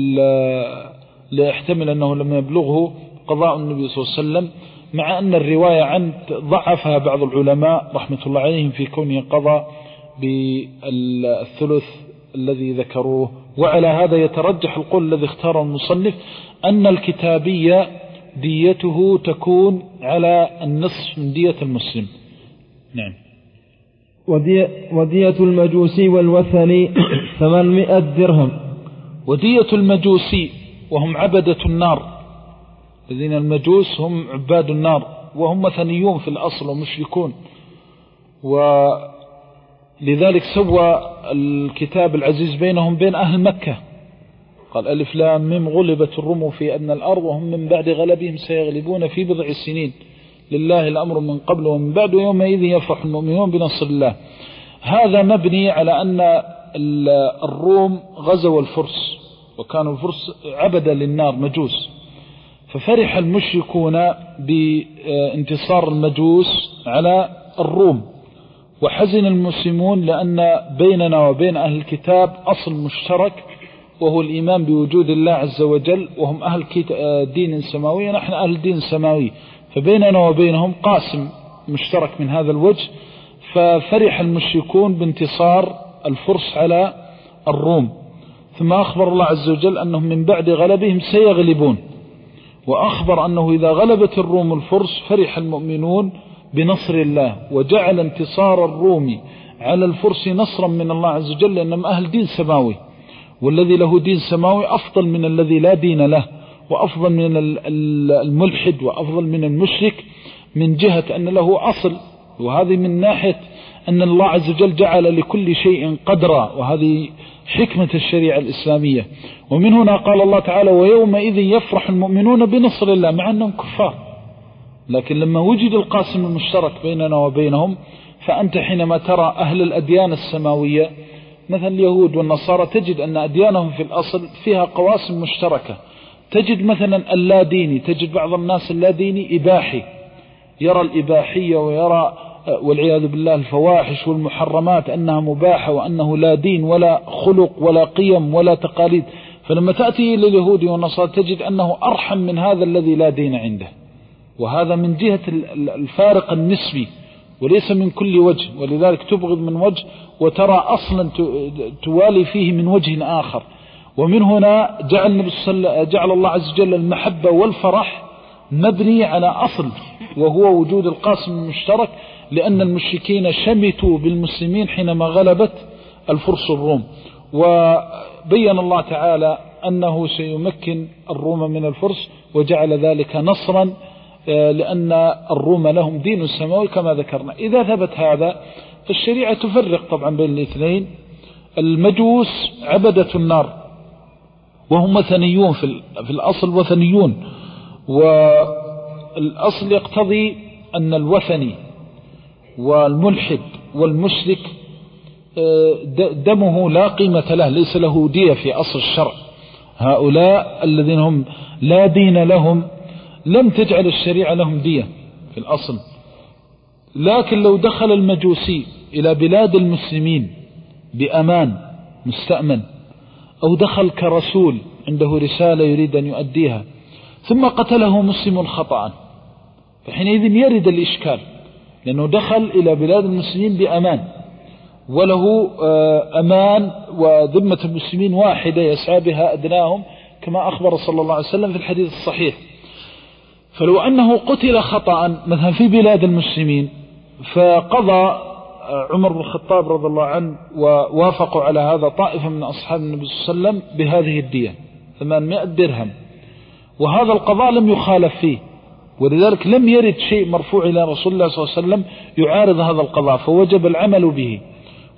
ليحتمل أنه لم يبلغه قضاء النبي صلى الله عليه وسلم، مع أن الرواية عنه ضعفها بعض العلماء رحمة الله عليهم في كونه قضى بالثلث الذي ذكروه. وعلى هذا يترجح القول الذي اختاره المصنف أن الكتابية ديته تكون على النصف من دية المسلم. نعم. ودية, ودية المجوسي والوثني ثمانمائة درهم. ودية المجوسي وهم عبدة النار، الذين المجوس هم عباد النار وهم وثنيون في الأصل ومشركون، ولذلك سوى الكتاب العزيز بينهم بين أهل مكة، قال ألف لام ميم غلبت الروم في أدنى الأرض وهم من بعد غلبهم سيغلبون في بضع سنين لله الأمر من قبل ومن بعد يومئذ يفرح المؤمنون بنصر الله. هذا مبني على أن الروم غزوا الفرس، وكانوا الفرس عبدا للنار مجوس، ففرح المشركون بانتصار المجوس على الروم، وحزن المسلمون لأن بيننا وبين أهل الكتاب أصل مشترك وهو الإيمان بوجود الله عز وجل، وهم أهل دين سماوي نحن أهل دين سماوي، فبيننا وبينهم قاسم مشترك من هذا الوجه. ففرح المشركون بانتصار الفرس على الروم، ثم أخبر الله عز وجل أنهم من بعد غلبهم سيغلبون، وأخبر أنه إذا غلبت الروم الفرس فرح المؤمنون بنصر الله، وجعل انتصار الروم على الفرس نصرا من الله عز وجل لأنهم أهل دين سماوي، والذي له دين سماوي أفضل من الذي لا دين له، وأفضل من الملحد، وأفضل من المشرك، من جهة أن له أصل، وهذه من ناحية أن الله عز وجل جعل لكل شيء قدرا، وهذه حكمة الشريعة الإسلامية. ومن هنا قال الله تعالى ويومئذ يفرح المؤمنون بنصر الله، مع أنهم كفار، لكن لما وجد القاسم المشترك بيننا وبينهم، فأنت حينما ترى أهل الأديان السماوية مثل اليهود والنصارى تجد أن أديانهم في الأصل فيها قواسم مشتركة. تجد مثلا اللاديني، تجد بعض الناس اللاديني إباحي، يرى الإباحية ويرى والعياذ بالله الفواحش والمحرمات أنها مباحة، وأنه لا دين ولا خلق ولا قيم ولا تقاليد. فلما تأتي إلى اليهود والنصارى تجد أنه أرحم من هذا الذي لا دين عنده، وهذا من جهة الفارق النسبي وليس من كل وجه، ولذلك تبغض من وجه وترى أصلا توالي فيه من وجه آخر. ومن هنا جعل, جعل الله عز وجل المحبة والفرح مبني على أصل، وهو وجود القاسم المشترك، لأن المشركين شمتوا بالمسلمين حينما غلبت الفرس الروم، وبين الله تعالى أنه سيمكن الروم من الفرس، وجعل ذلك نصرا لأن الروم لهم دين سماوي كما ذكرنا. إذا ثبت هذا فالشريعة تفرق طبعا بين الاثنين. المجوس عبدة النار وهم وثنيون في الأصل، وثنيون، والأصل يقتضي أن الوثني والملحد والمشرك دمه لا قيمة له، ليس له دية في أصل الشرع. هؤلاء الذين هم لا دين لهم لم تجعل الشريعة لهم دية في الأصل، لكن لو دخل المجوسي إلى بلاد المسلمين بأمان مستأمن، أو دخل كرسول عنده رسالة يريد أن يؤديها ثم قتله مسلم خطأ، فحينئذ يرد الإشكال، لأنه دخل إلى بلاد المسلمين بأمان وله أمان، وذمة المسلمين واحدة يسعى بها أدناهم كما أخبر صلى الله عليه وسلم في الحديث الصحيح. فلو أنه قتل خطأ مثلا في بلاد المسلمين، فقضى عمر بن الخطاب رضي الله عنه ووافقوا على هذا طائفة من أصحاب النبي صلى الله عليه وسلم بهذه الدية ثمانمائة درهم، وهذا القضاء لم يخالف فيه، ولذلك لم يرد شيء مرفوع إلى رسول الله صلى الله عليه وسلم يعارض هذا القضاء، فوجب العمل به.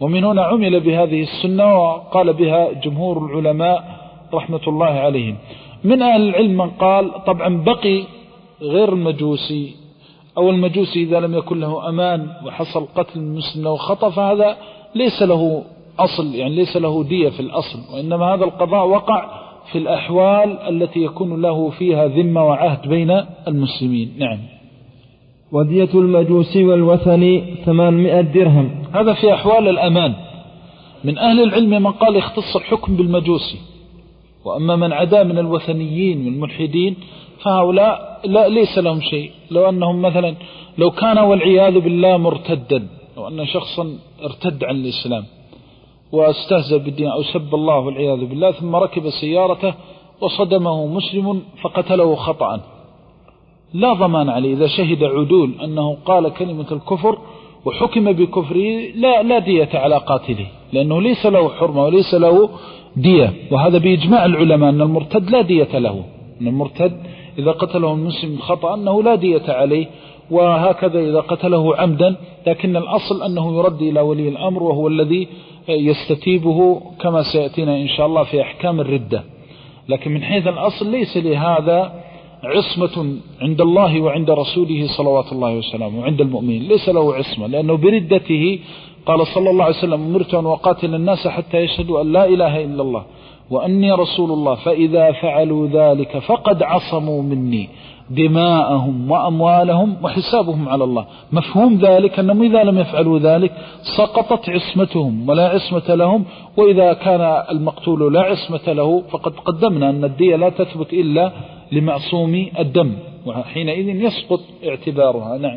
ومن هنا عمل بهذه السنة وقال بها جمهور العلماء رحمة الله عليهم. من أهل العلم من قال طبعا بقي غير المجوسي أو المجوسي إذا لم يكن له أمان وحصل قتل المسلم له خطأ فهذا ليس له أصل، يعني ليس له دية في الأصل، وإنما هذا القضاء وقع في الأحوال التي يكون له فيها ذمة وعهد بين المسلمين. نعم. ودية المجوسي والوثني ثمانمائة درهم. هذا في أحوال الأمان. من أهل العلم من قال يختص الحكم بالمجوسي، وأما من عدا من الوثنيين والملحدين فهؤلاء لا ليس لهم شيء. لو أنهم مثلا لو كان والعياذ بالله مرتدا، لو أن شخصا ارتد عن الإسلام واستهزأ بالدين أو سب الله والعياذ بالله ثم ركب سيارته وصدمه مسلم فقتله خطأ، لا ضمان عليه إذا شهد عدول أنه قال كلمة الكفر وحكم بكفره، لا لا دية على قاتله، لأنه ليس له حرمة وليس له دية. وهذا بإجماع العلماء أن المرتد لا دية له، أن المرتد إذا قتله المسلم خطأ أنه لا دية عليه، وهكذا إذا قتله عمدا، لكن الأصل أنه يرد إلى ولي الأمر وهو الذي يستتيبه كما سيأتينا إن شاء الله في أحكام الردة. لكن من حيث الأصل ليس لهذا عصمة عند الله وعند رسوله صلوات الله وسلامه وعند المؤمنين، ليس له عصمة، لأنه بردته قال صلى الله عليه وسلم أمرت أن أقاتل الناس حتى يشهدوا أن لا إله إلا الله وأني رسول الله فإذا فعلوا ذلك فقد عصموا مني دماءهم وأموالهم وحسابهم على الله. مفهوم ذلك أنهم إذا لم يفعلوا ذلك سقطت عصمتهم ولا عصمة لهم، وإذا كان المقتول لا عصمة له فقد قدمنا أن الدية لا تثبت إلا لمعصوم الدم، وحينئذ يسقط اعتبارها. نعم.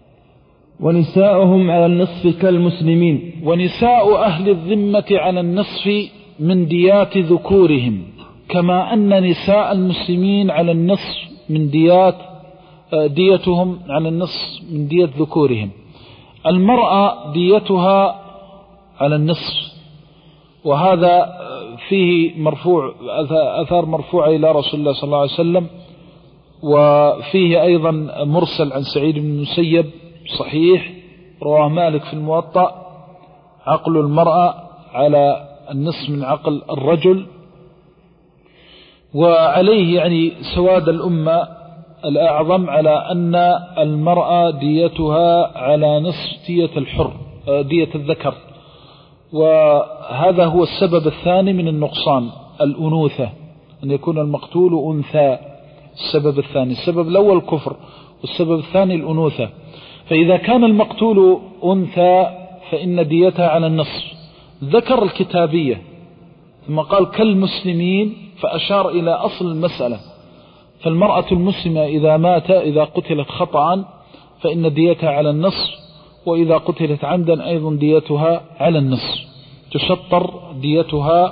ونساؤهم على النصف كالمسلمين. ونساء أهل الذمة على النصف من ديات ذكورهم، كما أن نساء المسلمين على النصف من ديات ديتهم على النصف من دية ذكورهم. المرأة ديتها على النصف، وهذا فيه مرفوع أثار مرفوعة إلى رسول الله صلى الله عليه وسلم، وفيه أيضا مرسل عن سعيد بن المسيب صحيح رواه مالك في الموطأ، عقل المرأة على النصف من عقل الرجل. وعليه يعني سواد الأمة الأعظم على أن المرأة ديتها على نصف دية الحر دية الذكر، وهذا هو السبب الثاني من النقصان الأنوثة، أن يكون المقتول أنثى. السبب الثاني، السبب الأول كفر والسبب الثاني الأنوثة. فإذا كان المقتول أنثى فإن ديتها على النصف. ذكر الكتابية ثم قال كالمسلمين فأشار إلى أصل المسألة. فالمرأة المسلمة إذا مات إذا قتلت خطأ فإن ديتها على النصف، وإذا قتلت عمدا أيضا ديتها على النصف، تشطر ديتها.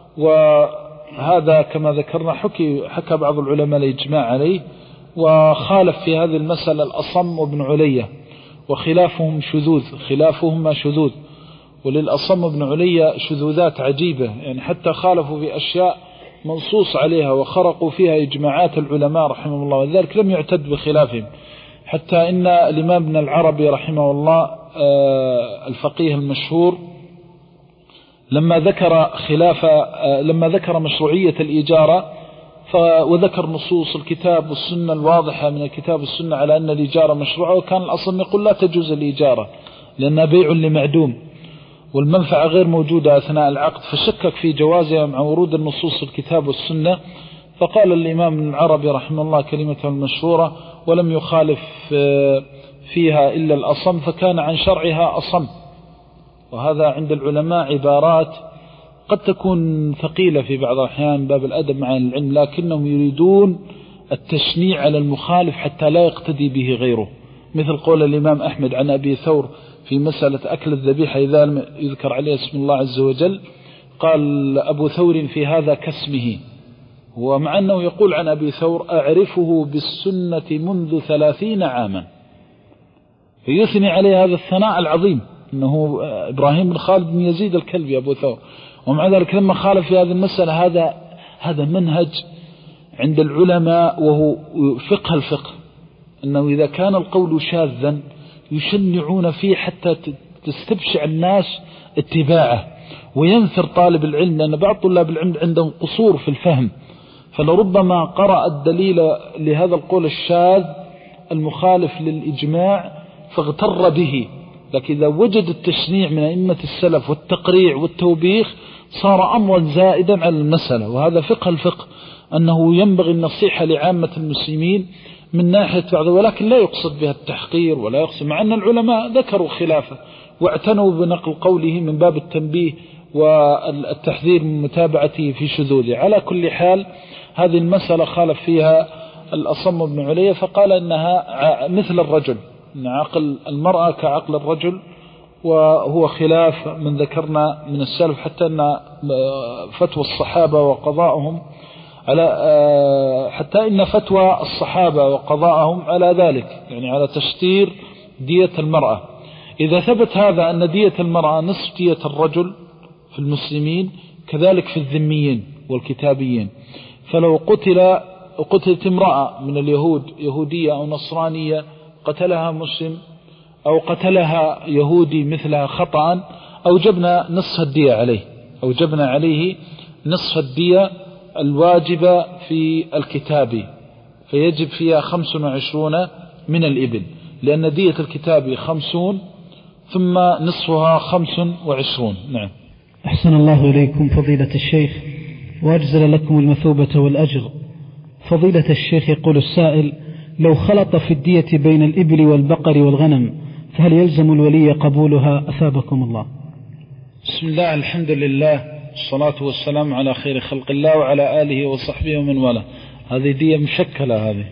وهذا كما ذكرنا حكي حكى بعض العلماء الإجماع عليه، وخالف في هذه المسألة الأصم وابن علية، وخلافهم شذوذ، خلافهما شذوذ، وللأصم وابن علية شذوذات عجيبة، يعني حتى خالفوا في أشياء منصوص عليها وخرقوا فيها إجماعات العلماء رحمه الله، وذلك لم يعتد بخلافهم. حتى إن الإمام ابن العربي رحمه الله الفقيه المشهور لما ذكر خلاف لما ذكر مشروعية الإجارة وذكر نصوص الكتاب والسنة الواضحة من الكتاب والسنة على أن الإجارة مشروعة، وكان الأصل يقول لا تجوز الإجارة لأنها بيع لمعدوم والمنفعة غير موجودة أثناء العقد، فشكك في جوازها مع ورود النصوص الكتاب والسنة. فقال الإمام ابن العربي رحمه الله كلمته المشهورة ولم يخالف فيها إلا الأصم، فكان عن شرعها أصم. وهذا عند العلماء عبارات قد تكون ثقيلة في بعض الأحيان باب الأدب مع العلم، لكنهم يريدون التشنيع على المخالف حتى لا يقتدي به غيره، مثل قول الإمام أحمد عن أبي ثور في مسألة أكل الذبيحة إذا لم يذكر عليه اسم الله عز وجل، قال أبو ثور في هذا كاسمه، ومع أنه يقول عن أبي ثور أعرفه بالسنة منذ ثلاثين عاما، فيثني عليه هذا الثناء العظيم أنه إبراهيم بن خالد بن يزيد الكلبي أبو ثور. ومع ذلك لما خالف في هذه المسألة، هذا هذا منهج عند العلماء وهو فقه الفقه، أنه إذا كان القول شاذا يشنعون فيه حتى تستبشع الناس اتباعه وينثر طالب العلم، لأن بعض طلاب العلم عندهم قصور في الفهم، فلربما قرأ الدليل لهذا القول الشاذ المخالف للإجماع فاغتر به، لكن إذا وجد التشنيع من أئمة السلف والتقريع والتوبيخ صار أمرا زائدا على المسألة. وهذا فقه الفقه، أنه ينبغي النصيحة لعامة المسلمين من ناحية بعض، ولكن لا يقصد بها التحقير ولا يقصد، مع أن العلماء ذكروا خلافه واعتنوا بنقل قوله من باب التنبيه والتحذير من متابعته في شذوذه. على كل حال هذه المسألة خالف فيها الأصم بن علي، فقال إنها مثل الرجل، إن عقل المرأة كعقل الرجل، وهو خلاف من ذكرنا من السلف، حتى أن فتوى الصحابة وقضاءهم على حتى إن فتوى الصحابة وقضاءهم على ذلك، يعني على تشطير دية المرأة. إذا ثبت هذا أن دية المرأة نصف دية الرجل في المسلمين، كذلك في الذميين والكتابيين، فلو قتل قتلت امرأة من اليهود، يهودية أو نصرانية، قتلها مسلم أو قتلها يهودي مثلها خطأ، أوجبنا نصف الدية عليه، أوجبنا عليه نصف الدية الواجبة في الكتاب، فيجب فيها خمس وعشرون من الإبل، لأن دية الكتاب خمسون ثم نصفها خمس وعشرون. نعم. أحسن الله إليكم فضيلة الشيخ وأجزل لكم المثوبة والأجر. فضيلة الشيخ يقول السائل: لو خلط في الدية بين الإبل والبقر والغنم فهل يلزم الولي قبولها أثابكم الله؟ بسم الله، الحمد لله، الصلاة والسلام على خير خلق الله وعلى آله وصحبه ومن والاه. هذه دية مشكلة، هذه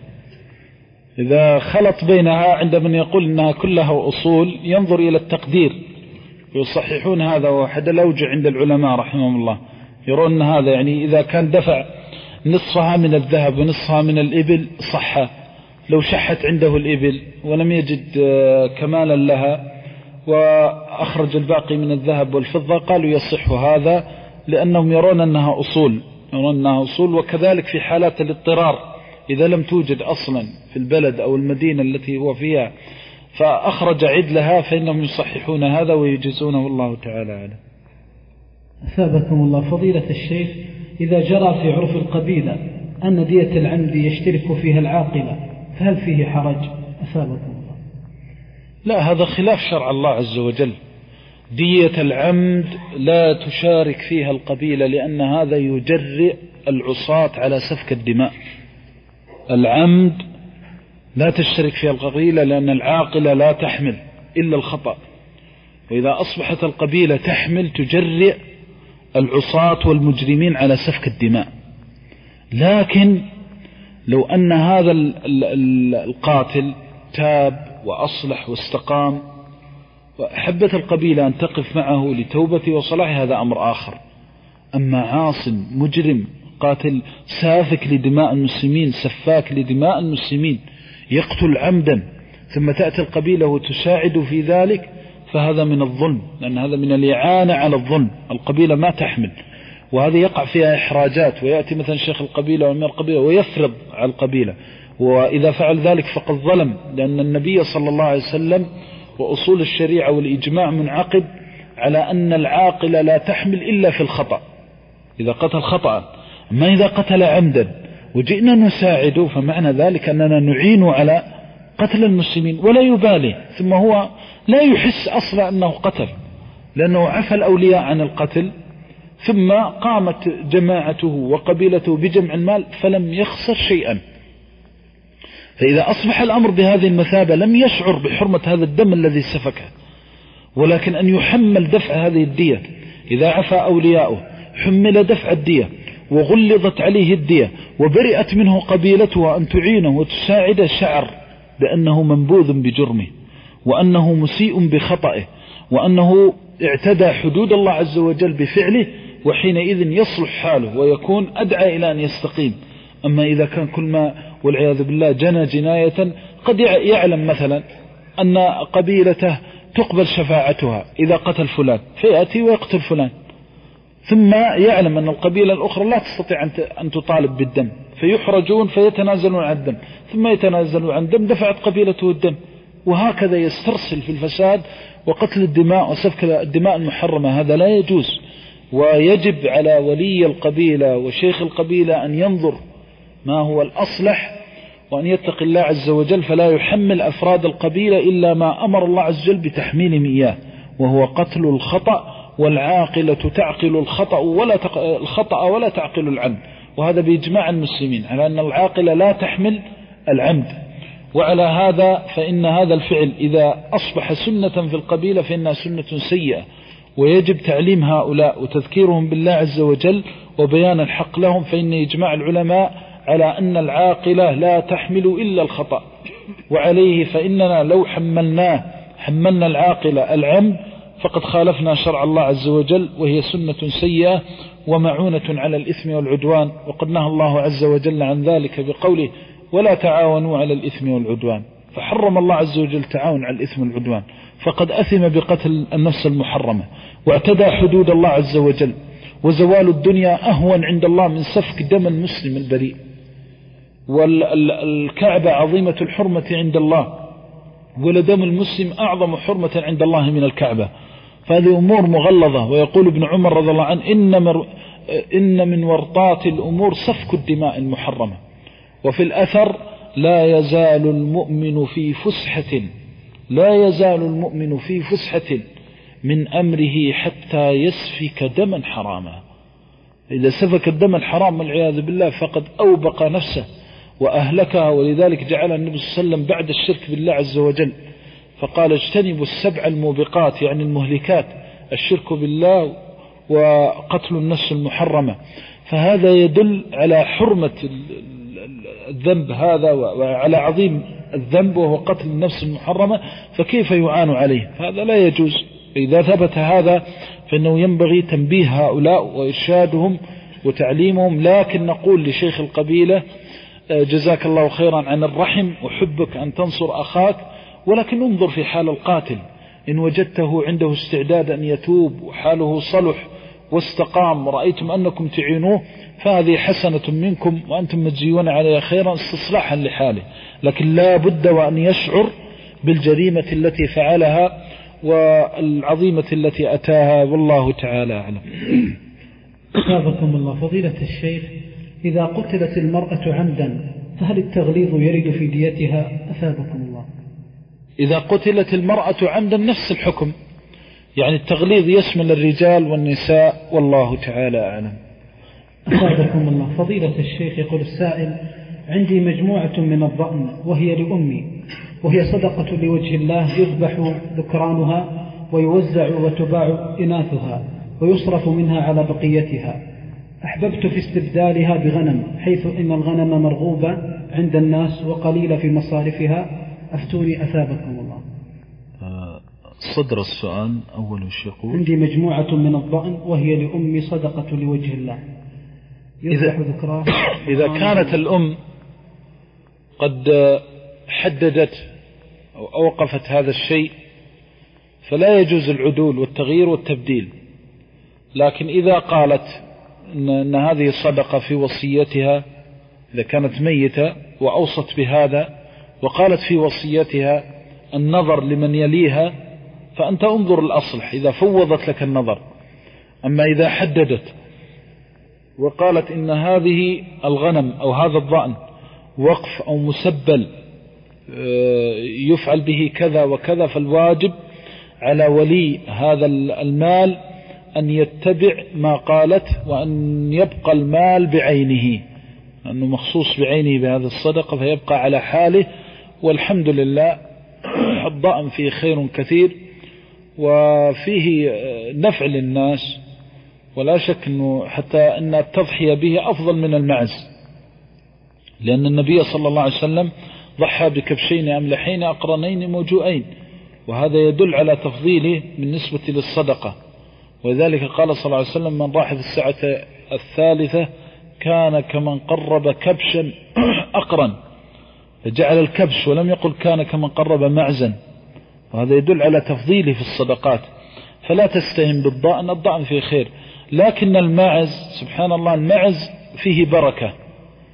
إذا خلط بينها عند من يقول إنها كلها أصول ينظر إلى التقدير، يصححون هذا، وحد الأوجه عند العلماء رحمهم الله يرون أن هذا يعني إذا كان دفع نصفها من الذهب ونصفها من الإبل صح. لو شحت عنده الإبل ولم يجد كمالا لها وأخرج الباقي من الذهب والفضة قالوا يصح هذا، لأنهم يرون أنها أصول، يرون أنها أصول. وكذلك في حالات الاضطرار إذا لم توجد أصلا في البلد أو المدينة التي هو فيها فأخرج عدلها فإنهم يصححون هذا ويجزونه، الله تعالى أعلم. أثابكم الله فضيلة الشيخ، إذا جرى في عرف القبيلة أن دية العمد يشترك فيها العاقلة فهل فيه حرج؟ أثابكم الله. لا، هذا خلاف شرع الله عز وجل. دية العمد لا تشارك فيها القبيلة، لأن هذا يجرئ العصاة على سفك الدماء. العمد لا تشترك فيها القبيلة، لأن العاقلة لا تحمل إلا الخطأ، وإذا أصبحت القبيلة تحمل تجرئ العصاة والمجرمين على سفك الدماء. لكن لو أن هذا القاتل تاب وأصلح واستقام وأحبت القبيلة أن تقف معه لتوبته وصلاحه، هذا أمر آخر. أما عاص مجرم قاتل سافك لدماء المسلمين، سفاك لدماء المسلمين، يقتل عمدا، ثم تأتي القبيلة وتساعد في ذلك، فهذا من الظلم، لأن هذا من الإعانة على الظلم. القبيلة ما تحمل، وهذا يقع فيها إحراجات، ويأتي مثلا شيخ القبيلة وأمير القبيلة ويفرض على القبيلة، وإذا فعل ذلك فقد ظلم، لأن النبي صلى الله عليه وسلم وأصول الشريعة والإجماع منعقد على أن العاقلة لا تحمل إلا في الخطأ، إذا قتل خطأ. ما إذا قتل عمدا وجئنا نساعده فمعنى ذلك أننا نعين على قتل المسلمين ولا يبالي، ثم هو لا يحس أصلا أنه قتل، لأنه عفى الأولياء عن القتل، ثم قامت جماعته وقبيلته بجمع المال فلم يخسر شيئا. فإذا أصبح الأمر بهذه المثابة لم يشعر بحرمة هذا الدم الذي سفكه، ولكن أن يحمل دفع هذه الدية. إذا عفى أولياؤه حمل دفع الدية وغلظت عليه الدية وبرئت منه قبيلته أن تعينه وتساعده، شعر بأنه منبوذ بجرمه، وأنه مسيء بخطئه، وأنه اعتدى حدود الله عز وجل بفعله، وحينئذ يصلح حاله ويكون أدعى إلى أن يستقيم. أما إذا كان كل ما والعياذ بالله جنى جناية، قد يعلم مثلا أن قبيلته تقبل شفاعتها إذا قتل فلان، فيأتي ويقتل فلان، ثم يعلم أن القبيلة الأخرى لا تستطيع أن تطالب بالدم، فيحرجون فيتنازلون عن الدم، ثم يتنازلون عن الدم، دفعت قبيلته الدم، وهكذا يسترسل في الفساد وقتل الدماء وسفك الدماء المحرمة. هذا لا يجوز، ويجب على ولي القبيلة وشيخ القبيلة أن ينظر ما هو الأصلح وأن يتقي الله عز وجل، فلا يحمل أفراد القبيلة إلا ما أمر الله عز وجل بتحميلهم إياه، وهو قتل الخطأ، والعاقلة تعقل الخطأ ولا تق... الخطأ ولا تعقل العمد. وهذا بإجماع المسلمين على أن العاقلة لا تحمل العمد. وعلى هذا فإن هذا الفعل إذا أصبح سنة في القبيلة فإنها سنة سيئة، ويجب تعليم هؤلاء وتذكيرهم بالله عز وجل وبيان الحق لهم، فإن إجماع العلماء على أن العاقلة لا تحمل إلا الخطأ. وعليه فإننا لو حملناه حملنا العاقلة العمد فقد خالفنا شرع الله عز وجل، وهي سنة سيئة ومعونة على الإثم والعدوان. وقد نهى الله عز وجل عن ذلك بقوله ولا تعاونوا على الإثم والعدوان، فحرم الله عز وجل تعاون على الإثم والعدوان، فقد أثم بقتل النفس المحرمة واعتدى حدود الله عز وجل. وزوال الدنيا أهون عند الله من سفك دم المسلم البريء، والكعبة عظيمة الحرمة عند الله، ولدم المسلم أعظم حرمة عند الله من الكعبة. فهذه أمور مغلظة. ويقول ابن عمر رضي الله عنه إن, مر إن من ورطات الأمور سفك الدماء المحرمة. وفي الأثر لا يزال المؤمن في فسحة لا يزال المؤمن في فسحة من أمره حتى يسفك دما حراما. إذا سفك الدم الحرام والعياذ بالله فقد أوبق نفسه وأهلكها. ولذلك جعل النبي صلى الله عليه وسلم بعد الشرك بالله عز وجل فقال اجتنبوا السبع الموبقات، يعني المهلكات، الشرك بالله وقتل النفس المحرمة. فهذا يدل على حرمة الذنب هذا وعلى عظيم الذنب وهو قتل النفس المحرمة، فكيف يعان عليه؟ هذا لا يجوز. إذا ثبت هذا فإنه ينبغي تنبيه هؤلاء وإرشادهم وتعليمهم. لكن نقول لشيخ القبيلة جزاك الله خيرا عن الرحم وحبك أن تنصر أخاك، ولكن انظر في حال القاتل، إن وجدته عنده استعداد أن يتوب وحاله صلح واستقام ورأيتم أنكم تعينوه فهذه حسنة منكم وأنتم مجزيون عليه خيرا استصلاحا لحاله. لكن لا بد وأن يشعر بالجريمة التي فعلها والعظيمة التي أتاها، والله تعالى أعلم. أثابكم الله. فضيلة الشيخ، إذا قتلت المرأة عمدا فهل التغليظ يرد في ديتها؟ أثابكم الله. إذا قتلت المرأة عمدا نفس الحكم، يعني التغليظ يشمل الرجال والنساء، والله تعالى أعلم. أثابكم الله. فضيلة الشيخ، يقول السائل: عندي مجموعة من الضأن وهي لأمي، وهي صدقة لوجه الله، يذبح ذكرانها ويوزع وتباع إناثها ويصرف منها على بقيتها. أحببت في استبدالها بغنم، حيث إن الغنم مرغوبة عند الناس وقليلة في مصارفها، أفتوني أثابكم الله. صدر السؤال أول يقول: عندي مجموعة من الضأن وهي لأمي صدقة لوجه الله، يذبح ذكراه. إذا كانت الأم قد حددت أو أوقفت هذا الشيء فلا يجوز العدول والتغيير والتبديل. لكن إذا قالت إن هذه صدقة في وصيتها، إذا كانت ميتة وأوصت بهذا وقالت في وصيتها النظر لمن يليها، فأنت انظر الأصلح إذا فوضت لك النظر. أما إذا حددت وقالت إن هذه الغنم أو هذا الضأن وقف أو مسبل يفعل به كذا وكذا، فالواجب على ولي هذا المال أن يتبع ما قالت، وأن يبقى المال بعينه، أنه مخصوص بعينه بهذه الصدقة، فيبقى على حاله. والحمد لله الضأن فيه خير كثير وفيه نفع للناس، ولا شك أنه حتى أن التضحية به أفضل من المعز، لأن النبي صلى الله عليه وسلم ضحى بكبشين أملحين أقرنين موجوئين، وهذا يدل على تفضيله بالنسبة للصدقة. وذلك قال صلى الله عليه وسلم: من راح في الساعة الثالثة كان كمن قرب كبشا أقرن، فجعل الكبش ولم يقل كان كمن قرب معزا، وهذا يدل على تفضيله في الصدقات. فلا تستهن بالضأن، الضأن فيه خير. لكن المعز سبحان الله المعز فيه بركة،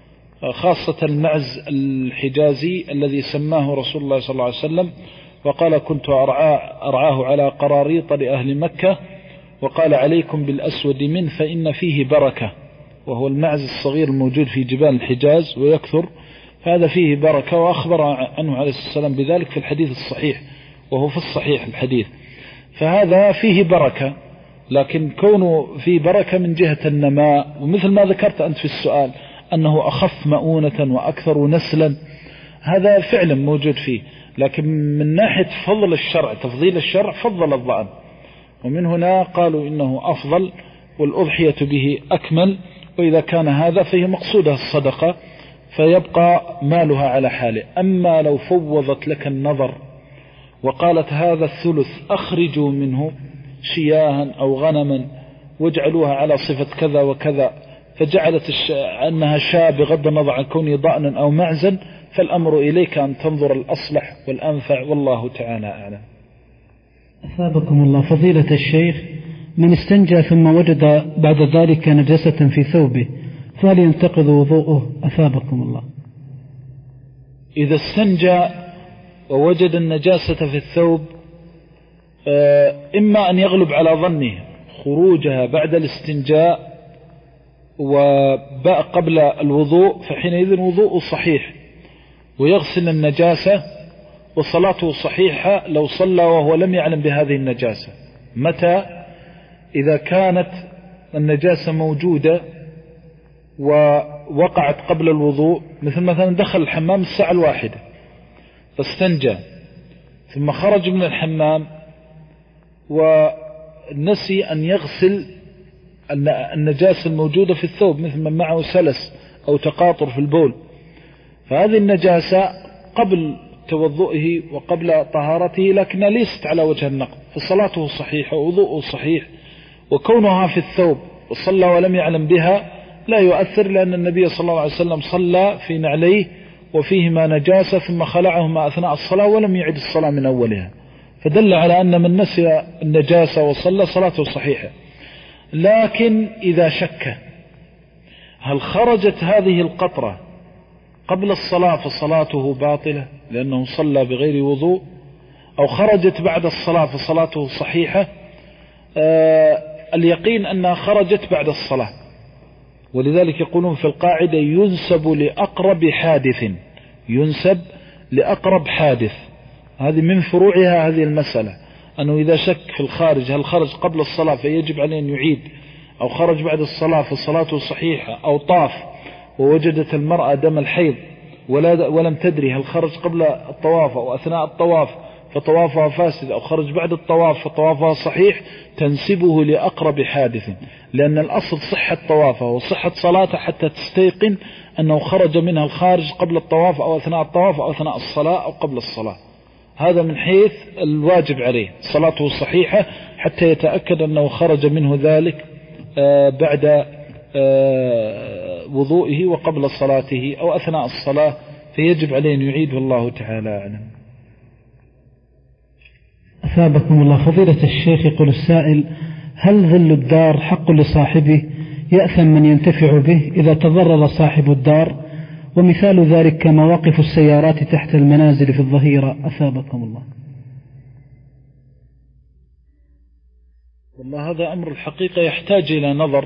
خاصة المعز الحجازي الذي سماه رسول الله صلى الله عليه وسلم وقال كنت أرعاه, أرعاه على قراريط لأهل مكة، وقال عليكم بالأسود منه فإن فيه بركة، وهو المعز الصغير الموجود في جبال الحجاز ويكثر، هذا فيه بركة، وأخبر عنه عليه الصلاة والسلام بذلك في الحديث الصحيح، وهو في الصحيح الحديث. فهذا فيه بركة، لكن كونه فيه بركة من جهة النماء، ومثل ما ذكرت أنت في السؤال أنه أخف مؤونة وأكثر نسلا، هذا فعلا موجود فيه، لكن من ناحية فضل الشرع تفضيل الشرع فضل الضأن، ومن هنا قالوا إنه أفضل والأضحية به أكمل، وإذا كان هذا فهي مقصودها الصدقة فيبقى مالها على حاله. أما لو فوضت لك النظر وقالت هذا الثلث أخرجوا منه شياها أو غنما واجعلوها على صفة كذا وكذا، فجعلت الش... أنها شاة بغض النظر عن كونه ضأنا أو معزا، فالأمر إليك أن تنظر الأصلح والأنفع، والله تعالى أعلم. أثابكم الله فضيلة الشيخ، من استنجى ثم وجد بعد ذلك نجاسة في ثوبه فهل ينتقض وضوءه؟ أثابكم الله. إذا استنجى ووجد النجاسة في الثوب، إما أن يغلب على ظنه خروجها بعد الاستنجاء وقبل الوضوء، فحينئذ وضوء صحيح ويغسل النجاسة وصلاته صحيحة لو صلى وهو لم يعلم بهذه النجاسة. متى؟ إذا كانت النجاسة موجودة ووقعت قبل الوضوء، مثل مثلا دخل الحمام الساعة الواحدة فاستنجى ثم خرج من الحمام ونسي أن يغسل النجاسة الموجودة في الثوب، مثل من معه سلس أو تقاطر في البول، فهذه النجاسة قبل توضؤه وقبل طهارته لكنها ليست على وجه النقض، فصلاته صحيحة ووضوءه صحيح، وكونها في الثوب وصلى ولم يعلم بها لا يؤثر، لأن النبي صلى الله عليه وسلم صلى في نعليه وفيهما نجاسة ثم خلعهما أثناء الصلاة ولم يعد الصلاة من أولها، فدل على أن من نسي النجاسة وصلى صلاته صحيحة. لكن إذا شك هل خرجت هذه القطرة قبل الصلاة فصلاته باطلة لأنه صلى بغير وضوء، أو خرجت بعد الصلاة فصلاته صحيحة، آه اليقين أنها خرجت بعد الصلاة، ولذلك يقولون في القاعدة ينسب لأقرب حادث، ينسب لأقرب حادث، هذه من فروعها هذه المسألة، أنه إذا شك في الخارج هل خرج قبل الصلاة فيجب عليه أن يعيد، أو خرج بعد الصلاة فصلاته صحيحة، أو طاف ووجدت المرأة دم الحيض ولا ولم تدري هل خرج قبل الطواف أو أثناء الطواف فطوافها فاسد، أو خرج بعد الطواف فطوافها صحيح، تنسبه لأقرب حادث، لأن الأصل صحة طوافه وصحة صلاته حتى تستيقن أنه خرج منها الخارج قبل الطواف أو أثناء الطواف أو أثناء الصلاة أو قبل الصلاة. هذا من حيث الواجب عليه، صلاته صحيحة حتى يتأكد أنه خرج منه ذلك بعد وضوئه وقبل صلاته أو أثناء الصلاة، فيجب عليه أن يعيد، والله تعالى أعلم. أثابكم الله فضيلة الشيخ، يقول السائل: هل ظل الدار حق لصاحبه يأثم من ينتفع به إذا تضرر صاحب الدار؟ ومثال ذلك كمواقف السيارات تحت المنازل في الظهيرة. أثابكم الله. والله هذا أمر الحقيقة يحتاج إلى نظر.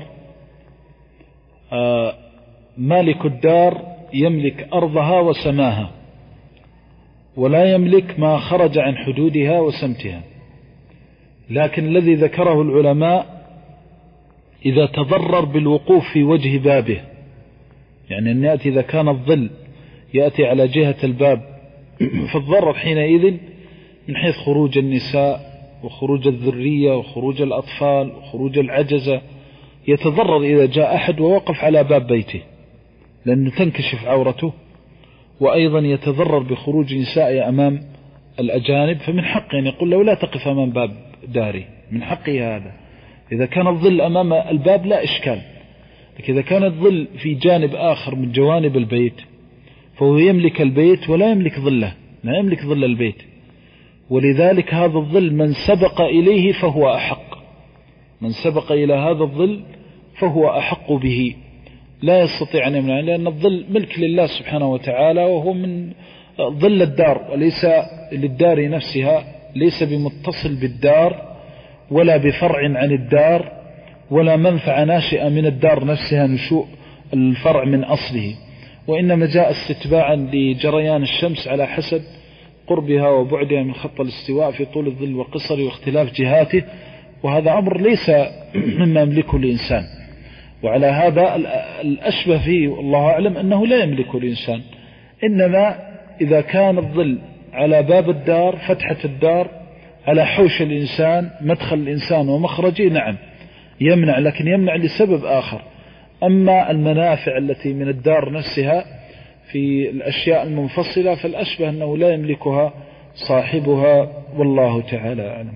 آه مالك الدار يملك أرضها وسماها، ولا يملك ما خرج عن حدودها وسمتها، لكن الذي ذكره العلماء إذا تضرر بالوقوف في وجه بابه، يعني أن يأتي إذا كان الظل يأتي على جهة الباب فالضرر حينئذ من حيث خروج النساء وخروج الذرية وخروج الأطفال وخروج العجزة، يتضرر إذا جاء أحد ووقف على باب بيته لأنه تنكشف عورته، وأيضا يتضرر بخروج نساء أمام الأجانب، فمن حقه أن يقول له لا تقف أمام باب داري، من حقه هذا. إذا كان الظل أمام الباب لا إشكال، لكن إذا كان الظل في جانب آخر من جوانب البيت فهو يملك البيت ولا يملك ظله، لا يملك ظل البيت، ولذلك هذا الظل من سبق إليه فهو أحق، من سبق إلى هذا الظل فهو أحق به. لا يستطيع أن يمنع، لأن الظل ملك لله سبحانه وتعالى، وهو من ظل الدار وليس للدار نفسها، ليس بمتصل بالدار ولا بفرع عن الدار ولا منفعة ناشئة من الدار نفسها نشوء الفرع من أصله، وإنما جاء استتباعا لجريان الشمس على حسب قربها وبعدها من خط الاستواء في طول الظل وقصره واختلاف جهاته، وهذا أمر ليس مما يملكه الإنسان. وعلى هذا الأشبه فيه والله أعلم أنه لا يملكه الإنسان، إنما إذا كان الظل على باب الدار فتحة الدار على حوش الإنسان مدخل الإنسان ومخرجه نعم يمنع، لكن يمنع لسبب آخر. أما المنافع التي من الدار نفسها في الأشياء المنفصلة فالأشبه أنه لا يملكها صاحبها، والله تعالى أعلم.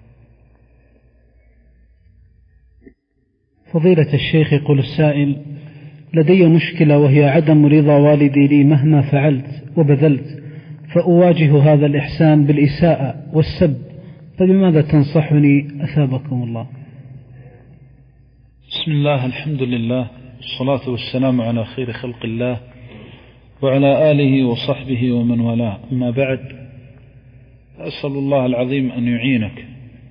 فضيلة الشيخ، يقول السائل: لدي مشكلة وهي عدم رضا والدي لي مهما فعلت وبذلت، فأواجه هذا الإحسان بالإساءة والسب، فبماذا تنصحني أثابكم الله؟ بسم الله، الحمد لله، والصلاة والسلام على خير خلق الله وعلى آله وصحبه ومن والاه، أما بعد، أسأل الله العظيم أن يعينك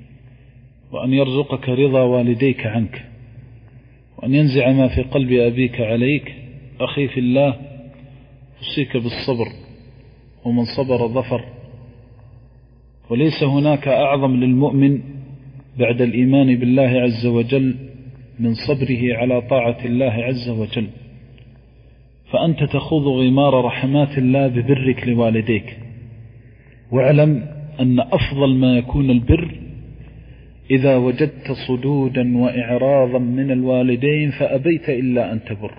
وأن يرزقك رضا والديك عنك، وأن ينزع ما في قلب أبيك عليك. أخي في الله، أوصيك بالصبر، ومن صبر ظفر، وليس هناك أعظم للمؤمن بعد الإيمان بالله عز وجل من صبره على طاعة الله عز وجل. فأنت تخوض غمار رحمات الله ببرك لوالديك، واعلم أن أفضل ما يكون البر إذا وجدت صدودا وإعراضا من الوالدين فأبيت إلا أن تبر،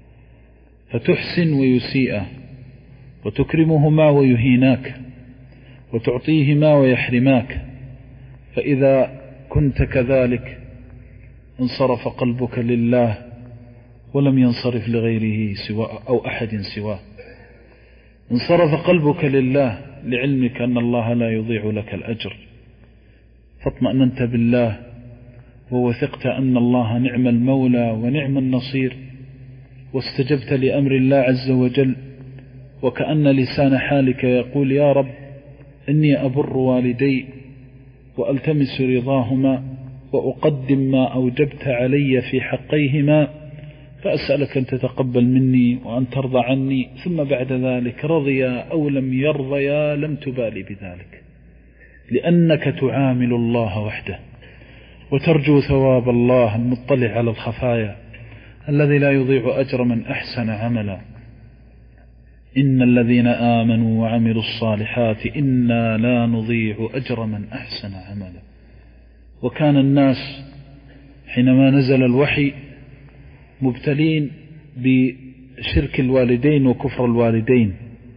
فتحسن ويسيئه، وتكرمهما ويهيناك، وتعطيهما ويحرماك. فإذا كنت كذلك انصرف قلبك لله ولم ينصرف لغيره سواء أو أحد سواه. انصرف قلبك لله لعلمك أن الله لا يضيع لك الأجر، فاطمأننت بالله ووثقت أن الله نعم المولى ونعم النصير، واستجبت لأمر الله عز وجل، وكأن لسان حالك يقول: يا رب إني أبر والدي وألتمس رضاهما وأقدم ما أوجبت علي في حقيهما، فأسألك أن تتقبل مني وأن ترضى عني. ثم بعد ذلك رضيا أو لم يرضيا لم تبالي بذلك، لأنك تعامل الله وحده وترجو ثواب الله المطلع على الخفايا الذي لا يضيع أجر من أحسن عملا. إن الذين آمنوا وعملوا الصالحات إنا لا نضيع أجر من أحسن عملا. وكان الناس حينما نزل الوحي مبتلين بشرك الوالدين وكفر الوالدين،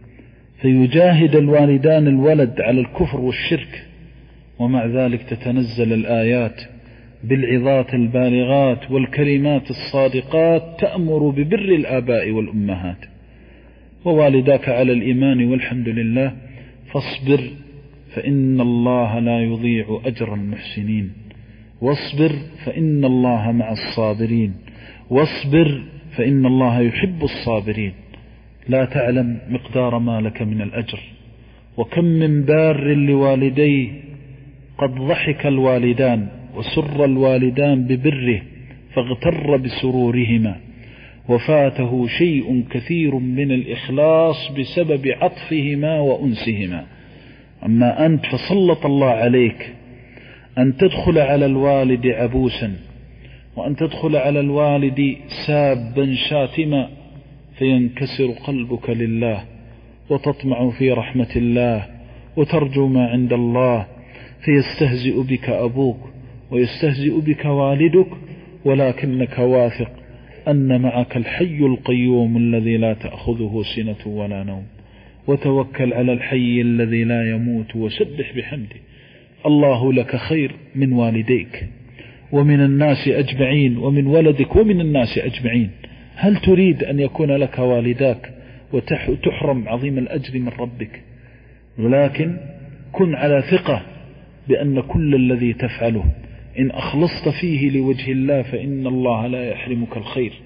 فيجاهد الوالدان الولد على الكفر والشرك، ومع ذلك تتنزل الآيات بالعظات البالغات والكلمات الصادقات تأمر ببر الآباء والأمهات. ووالداك على الإيمان والحمد لله، فاصبر فإن الله لا يضيع أجر المحسنين، واصبر فإن الله مع الصابرين، واصبر فإن الله يحب الصابرين. لا تعلم مقدار ما لك من الأجر، وكم من بار لوالديه قد ضحك الوالدان وسر الوالدان ببره فاغتر بسرورهما، وفاته شيء كثير من الإخلاص بسبب عطفهما وأنسهما. أما أنت فسلط الله عليك أن تدخل على الوالد عبوسا، وأن تدخل على الوالد سابا شاتما، فينكسر قلبك لله وتطمع في رحمة الله وترجو ما عند الله، فيستهزئ بك أبوك ويستهزئ بك والدك، ولكنك واثق أن معك الحي القيوم الذي لا تأخذه سنة ولا نوم، وتوكل على الحي الذي لا يموت وسبح بحمده. الله لك خير من والديك ومن الناس أجمعين، ومن ولدك ومن الناس أجمعين. هل تريد أن يكون لك والداك وتحرم عظيم الأجر من ربك؟ ولكن كن على ثقة بأن كل الذي تفعله إن أخلصت فيه لوجه الله فإن الله لا يحرمك الخير،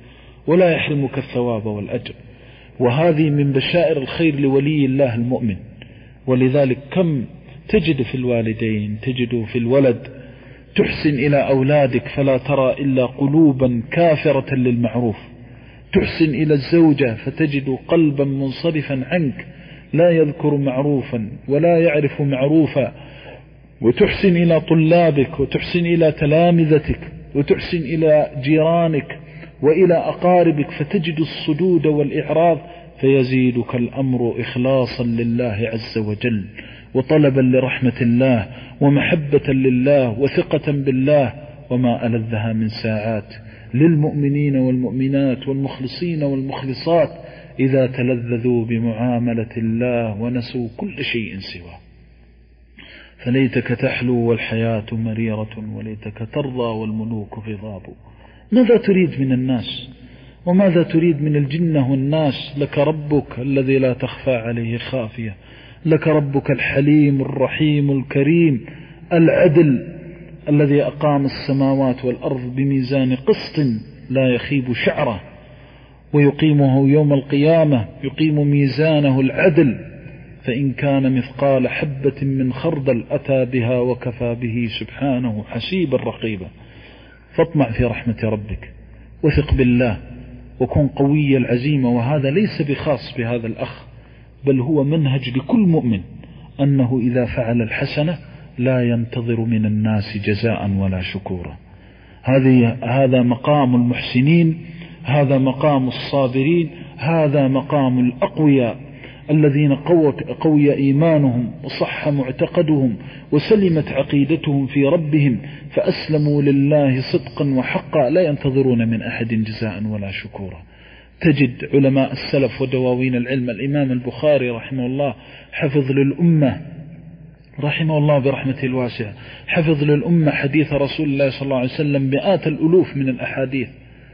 ولا يحرمك الثواب والأجر. وهذه من بشائر الخير لولي الله المؤمن. ولذلك كم تجد في الوالدين، تجد في الولد تحسن إلى أولادك فلا ترى إلا قلوبا كافرة للمعروف، تحسن إلى الزوجة فتجد قلبا منصرفا عنك لا يذكر معروفا ولا يعرف معروفا، وتحسن إلى طلابك وتحسن إلى تلامذتك وتحسن إلى جيرانك وإلى أقاربك، فتجد الصدود والإعراض، فيزيدك الأمر إخلاصا لله عز وجل وطلبا لرحمة الله ومحبة لله وثقة بالله. وما ألذها من ساعات للمؤمنين والمؤمنات والمخلصين والمخلصات إذا تلذذوا بمعاملة الله ونسوا كل شيء سواه. فليتك تحلو والحياة مريرة، وليتك ترضى والملوك غضاب. ماذا تريد من الناس وماذا تريد من الجنة والناس؟ لك ربك الذي لا تخفى عليه خافية، لك ربك الحليم الرحيم الكريم العدل الذي أقام السماوات والأرض بميزان قسط لا يخيب شعره، ويقيمه يوم القيامة، يقيم ميزانه العدل، فإن كان مثقال حبة من خردل أتى بها وكفى به سبحانه حسيبا رقيبا. فاطمع في رحمة ربك وثق بالله وكن قوي العزيمة. وهذا ليس بخاص بهذا الأخ، بل هو منهج لكل مؤمن، أنه إذا فعل الحسنة لا ينتظر من الناس جزاء ولا شكورا. هذه هذا مقام المحسنين، هذا مقام الصابرين، هذا مقام الأقوياء الذين قوي إيمانهم وصح معتقدهم وسلمت عقيدتهم في ربهم، فأسلموا لله صدقا وحقا، لا ينتظرون من أحد جزاء ولا شكورا. تجد علماء السلف ودواوين العلم، الإمام البخاري رحمه الله حفظ للأمة رحمه الله برحمته الواسعة، حفظ للأمة حديث رسول الله صلى الله عليه وسلم مئات الألوف من الأحاديث،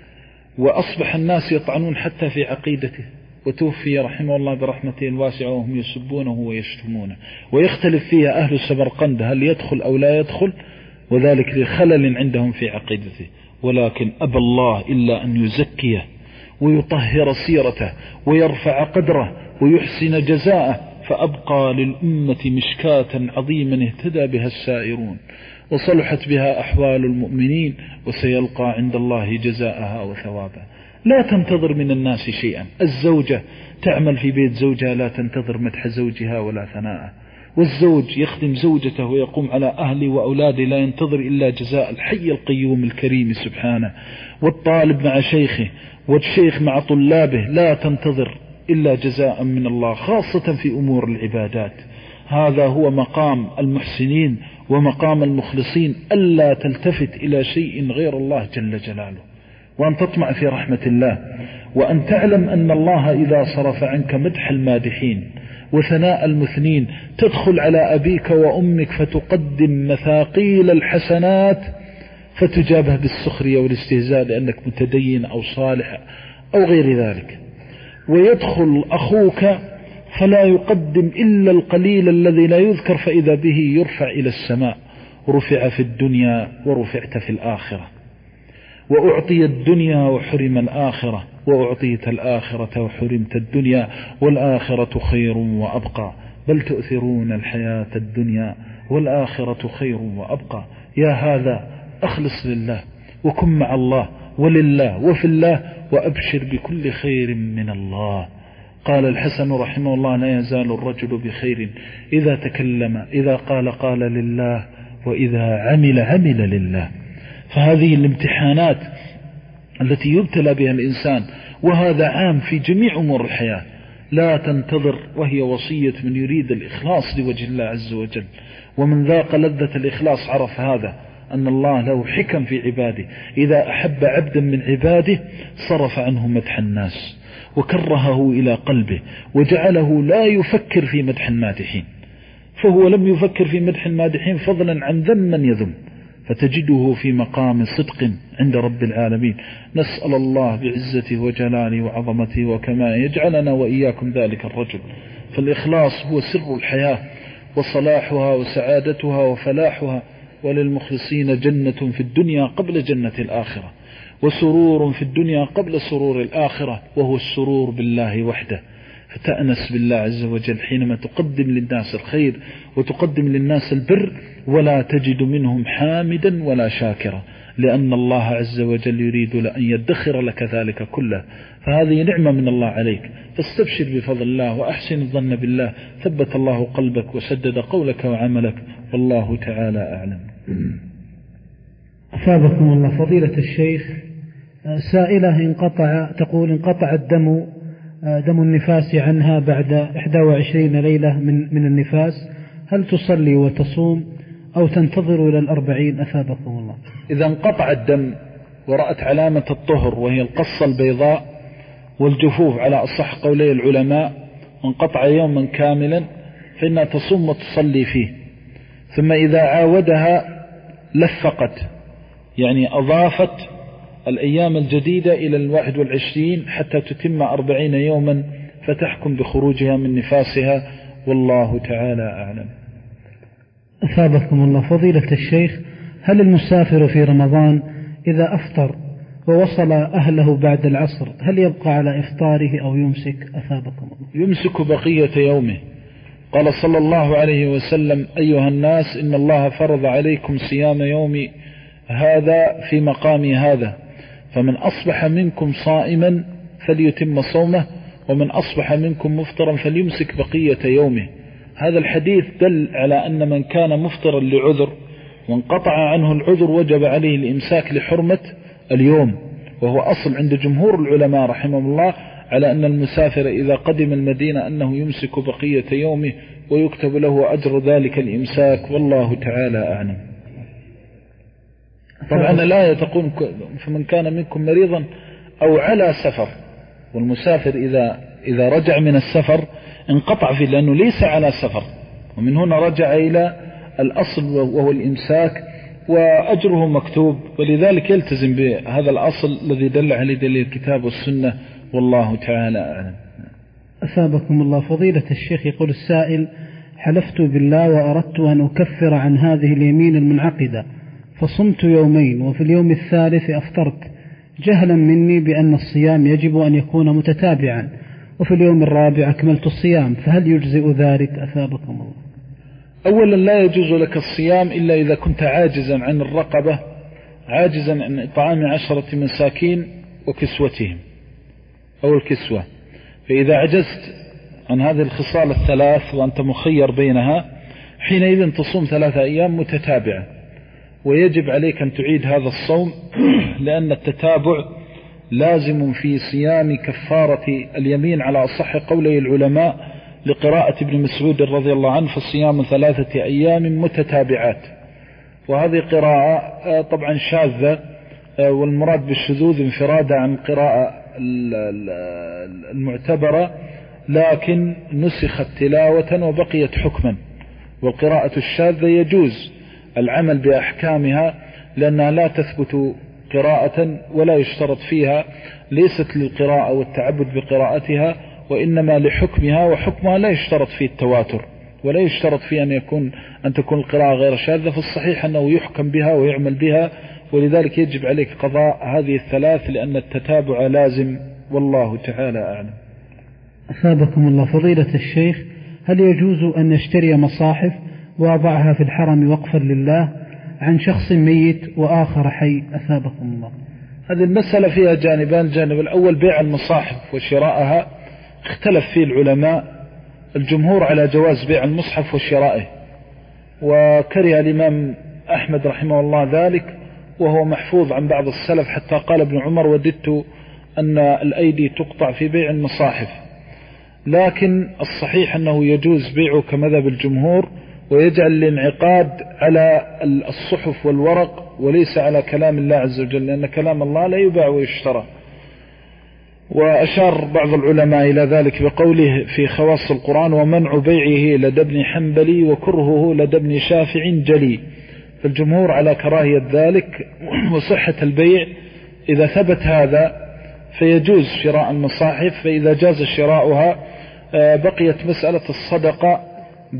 وأصبح الناس يطعنون حتى في عقيدته، وتوفي رحمه الله برحمته الواسعة وهم يسبونه ويشتمونه، ويختلف فيها أهل السمرقند هل يدخل أو لا يدخل، وذلك لخلل عندهم في عقيدته. ولكن أبى الله إلا أن يزكيه ويطهر سيرته ويرفع قدره ويحسن جزاءه، فأبقى للأمة مشكاة عظيما اهتدى بها السائرون وصلحت بها أحوال المؤمنين، وسيلقى عند الله جزاءها وثوابها. لا تنتظر من الناس شيئا. الزوجة تعمل في بيت زوجها لا تنتظر مدح زوجها ولا ثناءه، والزوج يخدم زوجته ويقوم على أهله وأولاده لا ينتظر إلا جزاء الحي القيوم الكريم سبحانه. والطالب مع شيخه والشيخ مع طلابه لا تنتظر إلا جزاء من الله، خاصة في أمور العبادات. هذا هو مقام المحسنين ومقام المخلصين، ألا تلتفت إلى شيء غير الله جل جلاله، وأن تطمع في رحمة الله، وأن تعلم أن الله إذا صرف عنك مدح المادحين وثناء المثنين تدخل على أبيك وأمك فتقدم مثاقيل الحسنات فتجابه بالسخرية والاستهزاء لأنك متدين أو صالح أو غير ذلك. ويدخل أخوك فلا يقدم إلا القليل الذي لا يذكر، فإذا به يرفع إلى السماء، رفع في الدنيا ورفعت في الآخرة، وأعطي الدنيا وحرم الآخرة، وأعطيت الآخرة وحرمت الدنيا، والآخرة خير وأبقى، بل تؤثرون الحياة الدنيا والآخرة خير وأبقى. يا هذا أخلص لله وكن مع الله ولله وفي الله، وأبشر بكل خير من الله. قال الحسن رحمه الله: لا يزال الرجل بخير إذا تكلم، إذا قال قال لله، وإذا عمل عمل لله. فهذه الامتحانات التي يبتلى بها الإنسان، وهذا عام في جميع أمور الحياة، لا تنتظر، وهي وصية من يريد الإخلاص لوجه الله عز وجل. ومن ذاق لذة الإخلاص عرف هذا، أن الله له حكم في عباده، إذا أحب عبدا من عباده صرف عنه مدح الناس وكرهه إلى قلبه وجعله لا يفكر في مدح المادحين، فهو لم يفكر في مدح المادحين فضلا عن ذم من يذم، فتجده في مقام صدق عند رب العالمين. نسأل الله بعزته وجلاله وعظمته وكما يجعلنا وإياكم ذلك الرجل. فالإخلاص هو سر الحياة وصلاحها وسعادتها وفلاحها، وللمخلصين جنة في الدنيا قبل جنة الآخرة. وسرور في الدنيا قبل سرور الآخرة، وهو السرور بالله وحده. فتأنس بالله عز وجل حينما تقدم للناس الخير وتقدم للناس البر، ولا تجد منهم حامدا ولا شاكرا، لأن الله عز وجل يريد أن يدخر لك ذلك كله. فهذه نعمة من الله عليك، فاستبشر بفضل الله وأحسن الظن بالله، ثبت الله قلبك وسدد قولك وعملك، والله تعالى أعلم. أثابكم الله فضيلة الشيخ. سائلة انقطع تقول انقطع الدم دم النفاس عنها بعد إحدى وعشرين ليلة من من النفاس، هل تصلي وتصوم أو تنتظر إلى الأربعين؟ أثابكم الله. إذا انقطع الدم ورأت علامة الطهر وهي القصة البيضاء والجفوف على أصح قولي العلماء، وانقطع يوما كاملا، فإنها تصوم وتصلي فيه. ثم إذا عاودها لفقت، يعني أضافت الأيام الجديدة إلى الواحد والعشرين حتى تتم أربعين يوما، فتحكم بخروجها من نفاسها، والله تعالى أعلم. أثابكم الله فضيلة الشيخ. هل المسافر في رمضان إذا أفطر ووصل أهله بعد العصر هل يبقى على إفطاره أو يمسك؟ أثابكم الله. يمسك بقية يومه. قال صلى الله عليه وسلم: أيها الناس، إن الله فرض عليكم صيام يوم هذا في مقام هذا، فمن أصبح منكم صائما فليتم صومه، ومن أصبح منكم مفطرا فليمسك بقية يومه. هذا الحديث دل على أن من كان مفطرا لعذر وانقطع عنه العذر وجب عليه الإمساك لحرمة اليوم، وهو أصل عند جمهور العلماء رحمهم الله على أن المسافر إذا قدم المدينة أنه يمسك بقية يومه ويكتب له أجر ذلك الإمساك، والله تعالى أعلم. طبعا الآية تقول: فمن كان منكم مريضا أو على سفر، والمسافر إذا إذا رجع من السفر انقطع فيه لأنه ليس على سفر، ومن هنا رجع إلى الأصل وهو الإمساك، وأجره مكتوب، ولذلك يلتزم بهذا الأصل الذي دل عليه دليل الكتاب والسنة، والله تعالى أعلم. أثابكم الله فضيلة الشيخ. يقول السائل: حلفت بالله وأردت أن أكفر عن هذه اليمين المنعقدة، فصمت يومين وفي اليوم الثالث أفطرت جهلا مني بأن الصيام يجب أن يكون متتابعا، وفي اليوم الرابع أكملت الصيام، فهل يجزئ ذلك؟ أثابكم الله. أولا لا يجوز لك الصيام إلا إذا كنت عاجزا عن الرقبة، عاجزا عن إطعام عشرة مساكين وكسوتهم أو الكسوة. فإذا عجزت عن هذه الخصال الثلاث وأنت مخير بينها، حينئذ تصوم ثلاثة أيام متتابعة، ويجب عليك أن تعيد هذا الصوم، لأن التتابع لازم في صيام كفارة اليمين على أصح قولي العلماء، لقراءة ابن مسعود رضي الله عنه: فالصيام ثلاثة أيام متتابعات. وهذه قراءة طبعا شاذة، والمراد بالشذوذ انفرادها عن قراءة المعتبرة، لكن نسخت تلاوة وبقيت حكما. والقراءة الشاذة يجوز العمل بأحكامها، لأنها لا تثبت قراءة ولا يشترط فيها، ليست للقراءة والتعبد بقراءتها، وإنما لحكمها، وحكمها لا يشترط فيه التواتر، ولا يشترط فيه أن يكون أن تكون القراءة غير شاذة. في الصحيح أنه يحكم بها ويعمل بها، ولذلك يجب عليك قضاء هذه الثلاث، لأن التتابع لازم، والله تعالى أعلم. أثابكم الله فضيلة الشيخ. هل يجوز أن نشتري مصاحف وأضعها في الحرم وقفا لله عن شخص ميت وآخر حي؟ أثابكم الله. هذه المسألة فيها جانبان. الجانب الأول بيع المصاحف وشراءها، اختلف فيه العلماء، الجمهور على جواز بيع المصحف وشرائه، وكره الإمام أحمد رحمه الله ذلك، وهو محفوظ عن بعض السلف، حتى قال ابن عمر: وددت أن الأيدي تقطع في بيع المصاحف. لكن الصحيح أنه يجوز بيعه كمذهب الجمهور، ويجعل الانعقاد على الصحف والورق وليس على كلام الله عز وجل، لأن كلام الله لا يباع ويشترى. وأشار بعض العلماء إلى ذلك بقوله في خواص القرآن: ومنع بيعه لدى ابن حنبلي وكرهه لدى ابن شافع جلي. فالجمهور على كراهية ذلك وصحة البيع. إذا ثبت هذا فيجوز شراء المصاحف، فإذا جاز شراؤها بقيت مسألة الصدقة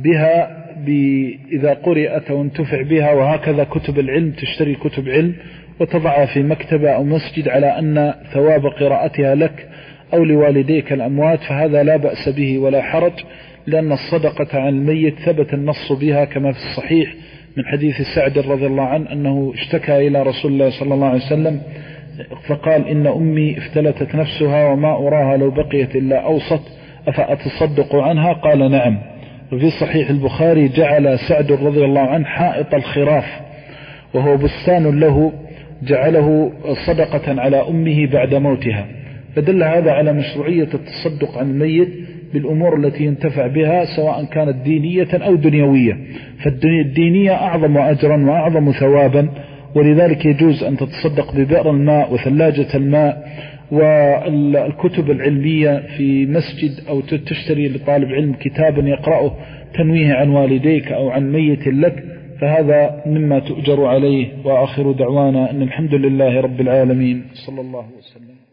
بها إذا قرأت وانتفع بها، وهكذا كتب العلم، تشتري كتب علم وتضعها في مكتبة أو مسجد على أن ثواب قراءتها لك أو لوالديك الأموات، فهذا لا بأس به ولا حرج، لأن الصدقة عن الميت ثبت النص بها كما في الصحيح من حديث سعد رضي الله عنه أنه اشتكى إلى رسول الله صلى الله عليه وسلم فقال إن أمي افتلتت نفسها وما أراها لو بقيت إلا أوسط أفأتصدق عنها؟ قال نعم. وفي صحيح البخاري جعل سعد رضي الله عنه حائط الخراف وهو بستان له جعله صدقة على أمه بعد موتها، فدل هذا على مشروعية التصدق عن الميت بالأمور التي ينتفع بها سواء كانت دينية أو دنيوية، فالدينية أعظم أجرا وأعظم ثوابا، ولذلك يجوز أن تتصدق ببئر الماء وثلاجة الماء والكتب العلمية في مسجد، أو تشتري لطالب علم كتابا يقرأه تنويه عن والديك أو عن ميت لك، فهذا مما تؤجر عليه. وآخر دعوانا أن الحمد لله رب العالمين، صلى الله وسلم.